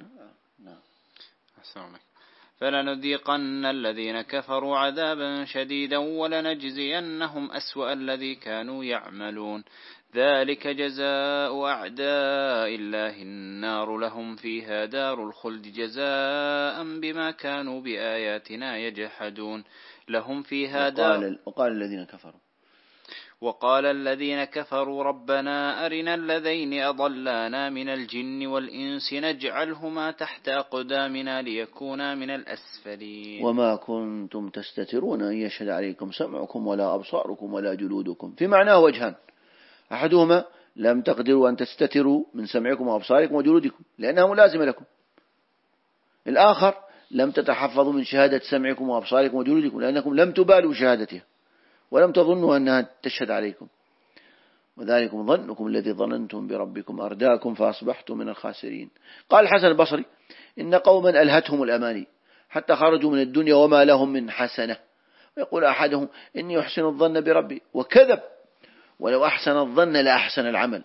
فلنذيقن الذين كفروا عذابا شديدا ولنجزينهم أسوأ الذي كانوا يعملون. ذلك جزاء أعداء الله النار لهم فيها دار الخلد جزاء بما كانوا بآياتنا يجحدون. لهم فيها دار وقال, وقال الذين كفروا وقال الذين كفروا ربنا أرنا الذين أضلانا من الجن والإنس نجعلهما تحت أقدامنا ليكونا من الأسفلين. وما كنتم تستترون أن يشهد عليكم سمعكم ولا أبصاركم ولا جلودكم. في معناه وجهان: أحدهما لم تقدروا أن تستتروا من سمعكم وأبصاركم وجلودكم لأنها ملازمة لكم. الآخر لم تتحفظوا من شهادة سمعكم وأبصاركم وجلودكم لأنكم لم تبالوا شهادتها ولم تظنوا أنها تشهد عليكم. وذلكم ظنكم الذي ظننتم بربكم أرداكم فأصبحتم من الخاسرين. قال الحسن البصري: إن قوما ألهتهم الأماني حتى خرجوا من الدنيا وما لهم من حسنة. ويقول أحدهم: إني أحسن الظن بربي، وكذب، ولو أحسن الظن لأحسن العمل.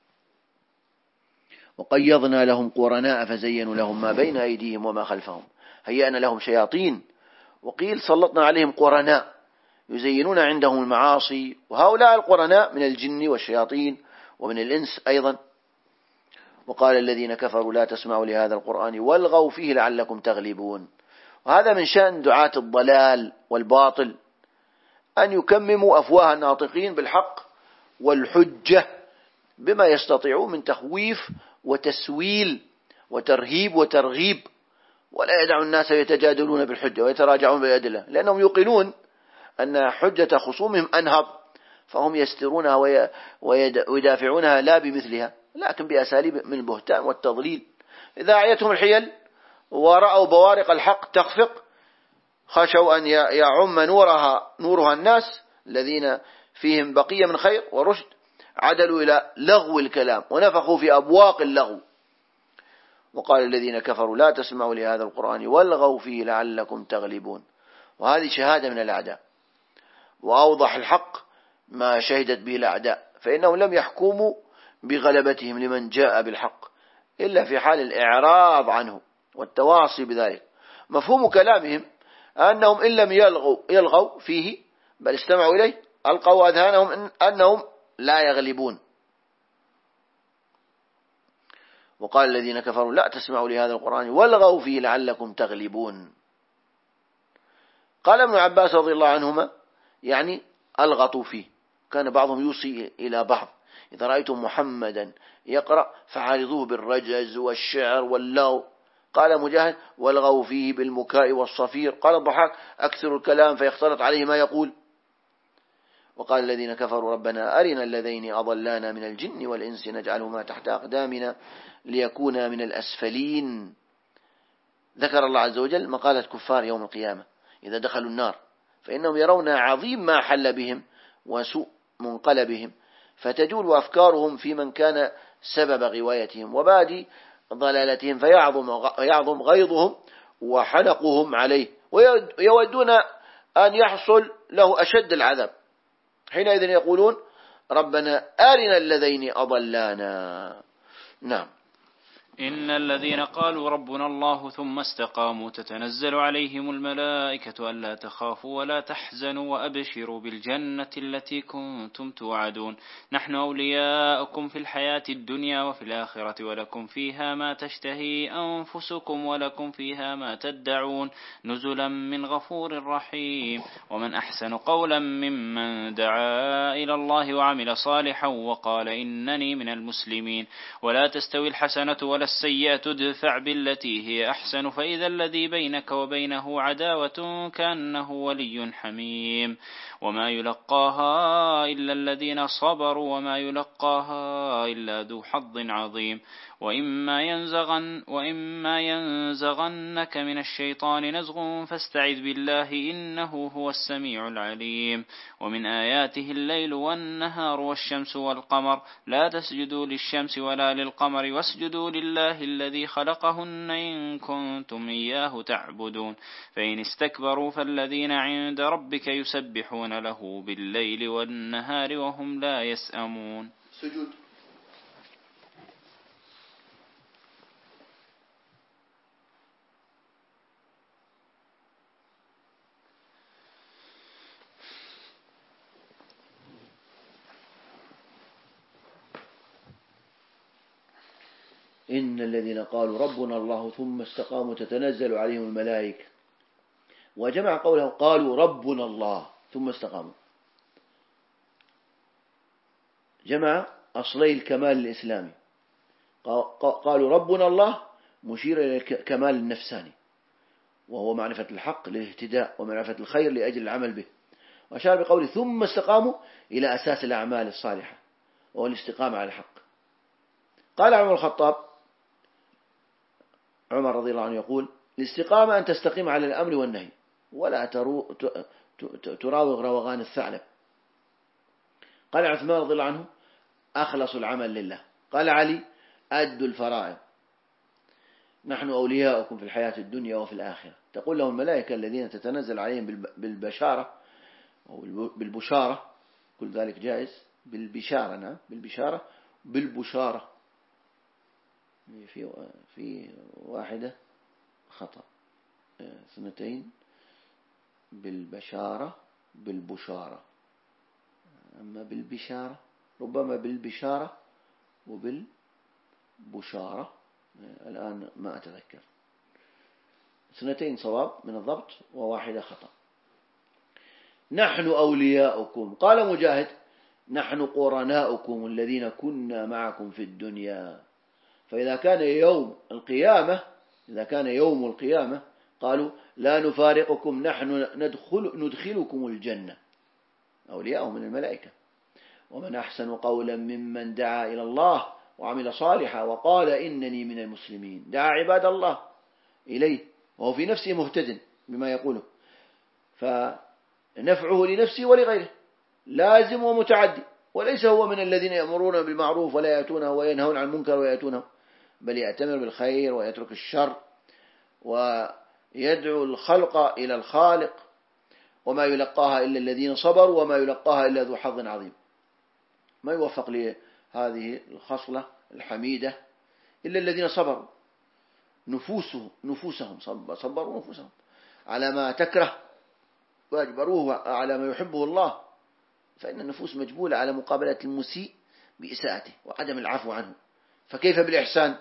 وقيضنا لهم قرناء فزينوا لهم ما بين أيديهم وما خلفهم. هيأنا لهم شياطين، وقيل سلطنا عليهم قرناء يزينون عندهم المعاصي. وهؤلاء القرناء من الجن والشياطين ومن الإنس أيضا. وقال الذين كفروا لا تسمعوا لهذا القرآن والغوا فيه لعلكم تغلبون. وهذا من شأن دعاة الضلال والباطل أن يكمموا أفواه الناطقين بالحق والحجة بما يستطيعون من تخويف وتسويل وترهيب وترغيب، ولا يدعوا الناس يتجادلون بالحجة ويتراجعون بالأدلة، لأنهم يوقنون أن حجة خصومهم أنهض، فهم يسترونها ويدافعونها لا بمثلها لكن بأساليب من البهتان والتضليل. إذا أعيتهم الحيل ورأوا بوارق الحق تخفق خشوا أن يعم نورها نورها الناس الذين فيهم بقية من خير ورشد، عدلوا إلى لغو الكلام ونفخوا في أبواق اللغو. وقال الذين كفروا لا تسمعوا لهذا القرآن والغوا فيه لعلكم تغلبون. وهذه شهادة من الأعداء، وأوضح الحق ما شهدت به الأعداء، فإنهم لم يحكموا بغلبتهم لمن جاء بالحق إلا في حال الإعراض عنه والتواصي بذلك. مفهوم كلامهم أنهم إن لم يلغوا, يلغوا فيه بل استمعوا إليه ألقوا أذهانهم أنهم لا يغلبون. وقال الذين كفروا لا تسمعوا لهذا القرآن والغوا فيه لعلكم تغلبون. قال ابن عباس رضي الله عنهما يعني ألغطوا فيه، كان بعضهم يوصي إلى بعض إذا رأيتم محمدا يقرأ فعارضوه بالرجز والشعر واللغو. قال مجاهد والغوا فيه بالمكاء والصفير. قال الضحاك أكثر الكلام فيختلط عليه ما يقول. وقال الذين كفروا ربنا أرنا الذين أضلانا من الجن والإنس نجعلهما تحت أقدامنا ليكونا من الأسفلين. ذكر الله عز وجل مقالة كفار يوم القيامة إذا دخلوا النار، فإنهم يرون عظيم ما حل بهم وسوء منقلبهم، فتجول أفكارهم في من كان سبب غوايتهم وبادي ضلالتهم، فيعظم غيظهم وحنقهم عليه، ويودون أن يحصل له أشد العذاب. حينئذ يقولون ربنا أرنا الذين أضلانا. نعم. إن الذين قالوا ربنا الله ثم استقاموا تتنزل عليهم الملائكة ألا تخافوا ولا تحزنوا وأبشروا بالجنة التي كنتم توعدون نحن أولياؤكم في الحياة الدنيا وفي الآخرة ولكم فيها ما تشتهي أنفسكم ولكم فيها ما تدعون نزلا من غفور رحيم. ومن أحسن قولا ممن دعا إلى الله وعمل صالحا وقال إنني من المسلمين. ولا تستوي الحسنة ولا السيئة ادفع بالتي هي أحسن فإذا الذي بينك وبينه عداوة كأنه ولي حميم. وما يلقاها إلا الذين صبروا وما يلقاها إلا ذو حظ عظيم. وإما ينزغن وإما ينزغنك من الشيطان نزغ فاستعذ بالله إنه هو السميع العليم. ومن آياته الليل والنهار والشمس والقمر لا تسجدوا للشمس ولا للقمر واسجدوا لله الذي خلقهن إن كنتم إياه تعبدون. فإن استكبروا فالذين عند ربك يسبحون له بالليل والنهار وهم لا يسأمون. سجود. إن الذين قالوا ربنا الله ثم استقاموا تتنزل عليهم الملائكة، وجمع قوله قالوا ربنا الله ثم استقاموا، جمع أصلي الكمال الإسلامي. قالوا ربنا الله مشير إلى الكمال النفساني وهو معرفة الحق للاهتداء ومعرفة الخير لأجل العمل به، وأشار بقوله ثم استقاموا إلى أساس الأعمال الصالحة وهو الاستقامة على الحق. قال عمر الخطاب عمر رضي الله عنه يقول الاستقامة أن تستقيم على الأمر والنهي ولا تراوغ روغان الثعلب. قال عثمان رضي الله عنه أخلص العمل لله. قال علي أدوا الفرائض. نحن أولياؤكم في الحياة الدنيا وفي الآخرة. تقول لهم الملائكة الذين تتنزل عليهم بالبشارة أو بالبشارة، كل ذلك جائز، بالبشارة، نعم بالبشارة بالبشارة، في في واحدة خطأ، سنتين بالبشارة بالبشارة، أما بالبشارة ربما بالبشارة وبالبشارة، الآن ما أتذكر، سنتين صواب من الضبط وواحدة خطأ. نحن أولياؤكم. قال مجاهد نحن قرناؤكم الذين كنا معكم في الدنيا. فإذا كان يوم القيامة إذا كان يوم القيامة قالوا لا نفارقكم نحن ندخل ندخلكم الجنة، أولياء من الملائكة. ومن أحسن قولا ممن دعا إلى الله وعمل صالحا وقال إنني من المسلمين. دعا عباد الله إليه وهو في نفسه مهتد بما يقوله، فنفعه لنفسه ولغيره لازم ومتعدي، وليس هو من الذين يأمرون بالمعروف ولا يأتونه وينهون عن المنكر ويأتونه، بل يأتمر بالخير ويترك الشر ويدعو الخلق إلى الخالق. وما يلقاها إلا الذين صبروا وما يلقاها إلا ذو حظ عظيم. ما يوفق لهذه الخصلة الحميدة إلا الذين صبروا نفوسهم نفوسهم صبروا نفوسهم على ما تكره وأجبروه على ما يحبه الله، فإن النفوس مجبولة على مقابلة المسيء بإساءته وعدم العفو عنه، فكيف بالإحسان؟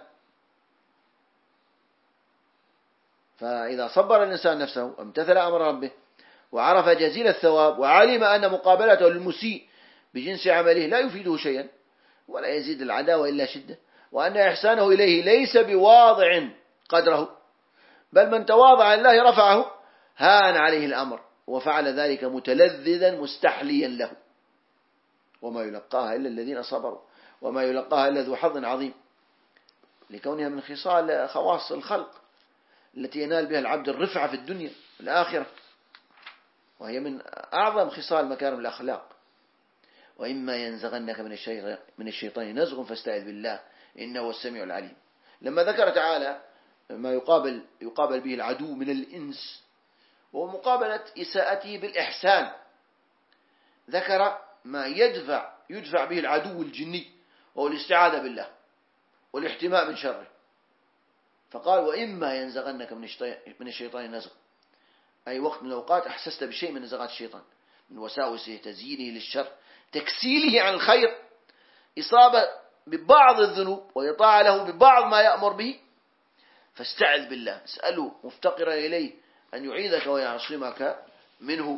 فإذا صبر الإنسان نفسه وامتثل أمر ربه وعرف جزيل الثواب وعلم أن مقابلته للمسيء بجنس عمله لا يفيده شيئا ولا يزيد العداوة إلا شدة، وأن إحسانه إليه ليس بواضع قدره، بل من تواضع لله رفعه، هان عليه الأمر وفعل ذلك متلذذا مستحليا له، وما يلقاها إلا الذين صبروا وما يلقاها إلا ذو حظ عظيم، لكونها من خصال خواص الخلق التي ينال بها العبد الرفعة في الدنيا والآخرة، وهي من أعظم خصال مكارم الأخلاق. وإما ينزغنك من الشيطان نزغ فاستعذ بالله إنه هو السميع العليم. لما ذكر تعالى ما يقابل يقابل به العدو من الإنس وهو مقابلة إساءته بالإحسان، ذكر ما يدفع يدفع به العدو الجني وهو الاستعاذة بالله والاحتماء من شره، فقال وإما ينزغنك من الشيطان نزغ، أي وقت من الأوقات أحسست بشيء من نزغات الشيطان، من وساوسه، تزيينه للشر، تكسيله عن الخير، إصابة ببعض الذنوب وإطاعة له ببعض ما يأمر به، فاستعذ بالله، اسأله مفتقرا إليه أن يعيذك ويعصمك منه.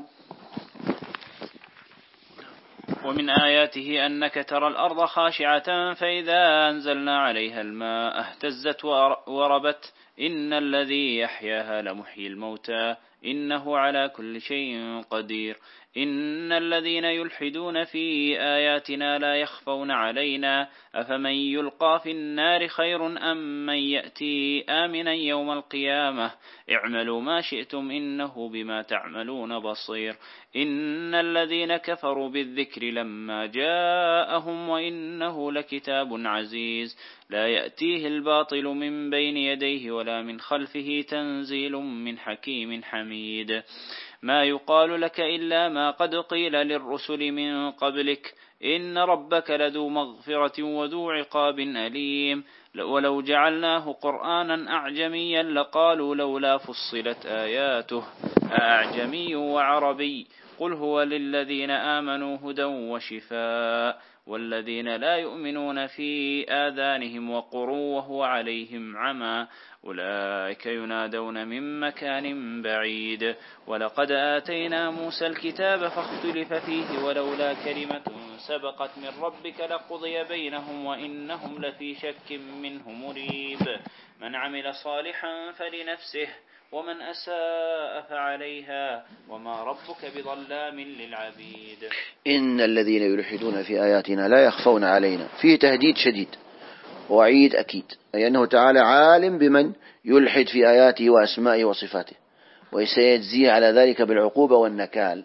ومن آياته أنك ترى الأرض خاشعة فإذا أنزلنا عليها الماء اهتزت وربت إن الذي يحياها لمحيي الموتى إنه على كل شيء قدير. إن الذين يلحدون في آياتنا لا يخفون علينا أفمن يلقى في النار خير أم من يأتي آمنا يوم القيامة اعملوا ما شئتم إنه بما تعملون بصير. إن الذين كفروا بالذكر لما جاءهم وإنه لكتاب عزيز لا يأتيه الباطل من بين يديه ولا من خلفه تنزيل من حكيم حميد. ما يقال لك إلا ما قد قيل للرسل من قبلك إن ربك لذو مغفرة وذو عقاب أليم. ولو جعلناه قرآنا أعجميا لقالوا لولا فصلت آياته أعجمي وعربي قل هو للذين آمنوا هدى وشفاء والذين لا يؤمنون في آذانهم وقر وهو عليهم عمى أولئك ينادون من مكان بعيد. ولقد آتينا موسى الكتاب فاختلف فيه ولولا كلمة سبقت من ربك لقضي بينهم وإنهم لفي شك منه مريب. من عمل صالحا فلنفسه ومن أساء فعليها وما ربك بظلام للعبيد. إن الذين يلحدون في آياتنا لا يخفون علينا، فيه تهديد شديد وعيد أكيد، أي أنه تعالى عالم بمن يلحد في آياته وأسمائه وصفاته وسيجزيه على ذلك بالعقوبة والنكال.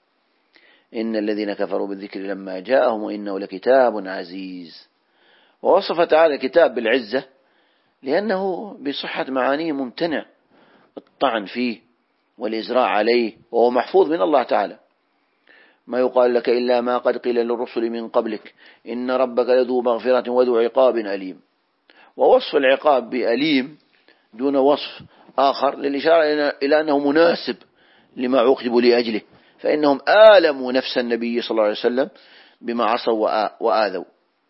إن الذين كفروا بالذكر لما جاءهم وإنه لكتاب عزيز. ووصف تعالى الكتاب بالعزة لأنه بصحة معانيه ممتنع الطعن فيه والإزراع عليه، وهو محفوظ من الله تعالى. ما يقال لك إلا ما قد قيل للرسل من قبلك إن ربك لذو مغفرة وذو عقاب أليم. ووصف العقاب بأليم دون وصف آخر للإشارة إلى أنه مناسب لما عوقبوا لأجله، فإنهم آلموا نفس النبي صلى الله عليه وسلم بما عصوا وآذوا.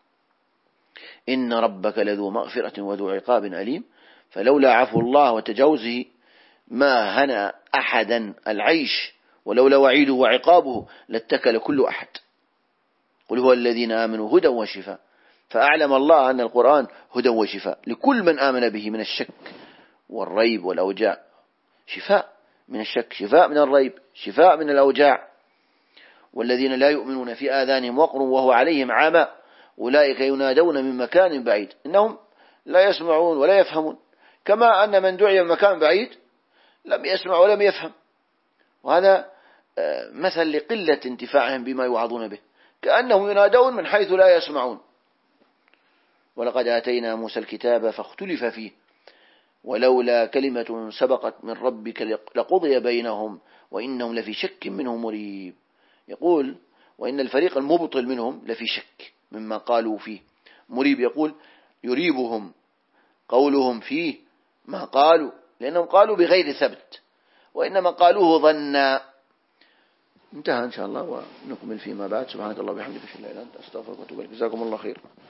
إن ربك لذو مغفرة وذو عقاب أليم، فلولا عفو الله وتجاوزه ما هنى أحدا العيش، ولولا وعيده وعقابه لاتكل كل أحد. قل هو الذين آمنوا هدى وشفاء، فأعلم الله أن القرآن هدى وشفاء لكل من آمن به من الشك والريب والأوجاع. شفاء من الشك، شفاء من الريب، شفاء من الأوجاع. والذين لا يؤمنون في آذانهم وقر وهو عليهم عمى أولئك ينادون من مكان بعيد. إنهم لا يسمعون ولا يفهمون، كما أن من دعي من مكان بعيد لم يسمع ولم يفهم، وهذا مثل لقلة انتفاعهم بما يوعظون به، كأنهم ينادون من حيث لا يسمعون. ولقد آتينا موسى الكتاب فاختلف فيه ولولا كلمة سبقت من ربك لقضي بينهم وإنهم لفي شك منه مريب. يقول وإن الفريق المبطل منهم لفي شك مما قالوا فيه. مريب يقول يريبهم قولهم فيه ما قالوا، لأنهم قالوا بغير ثبت وإنما قالوه ظنا. انتهى إن شاء الله ونكمل فيما بعد. سبحانك الله وبحمدك أشهد أن لا إله إلا أنت أستغفرك وأتوب إليك. جزاكم الله خير.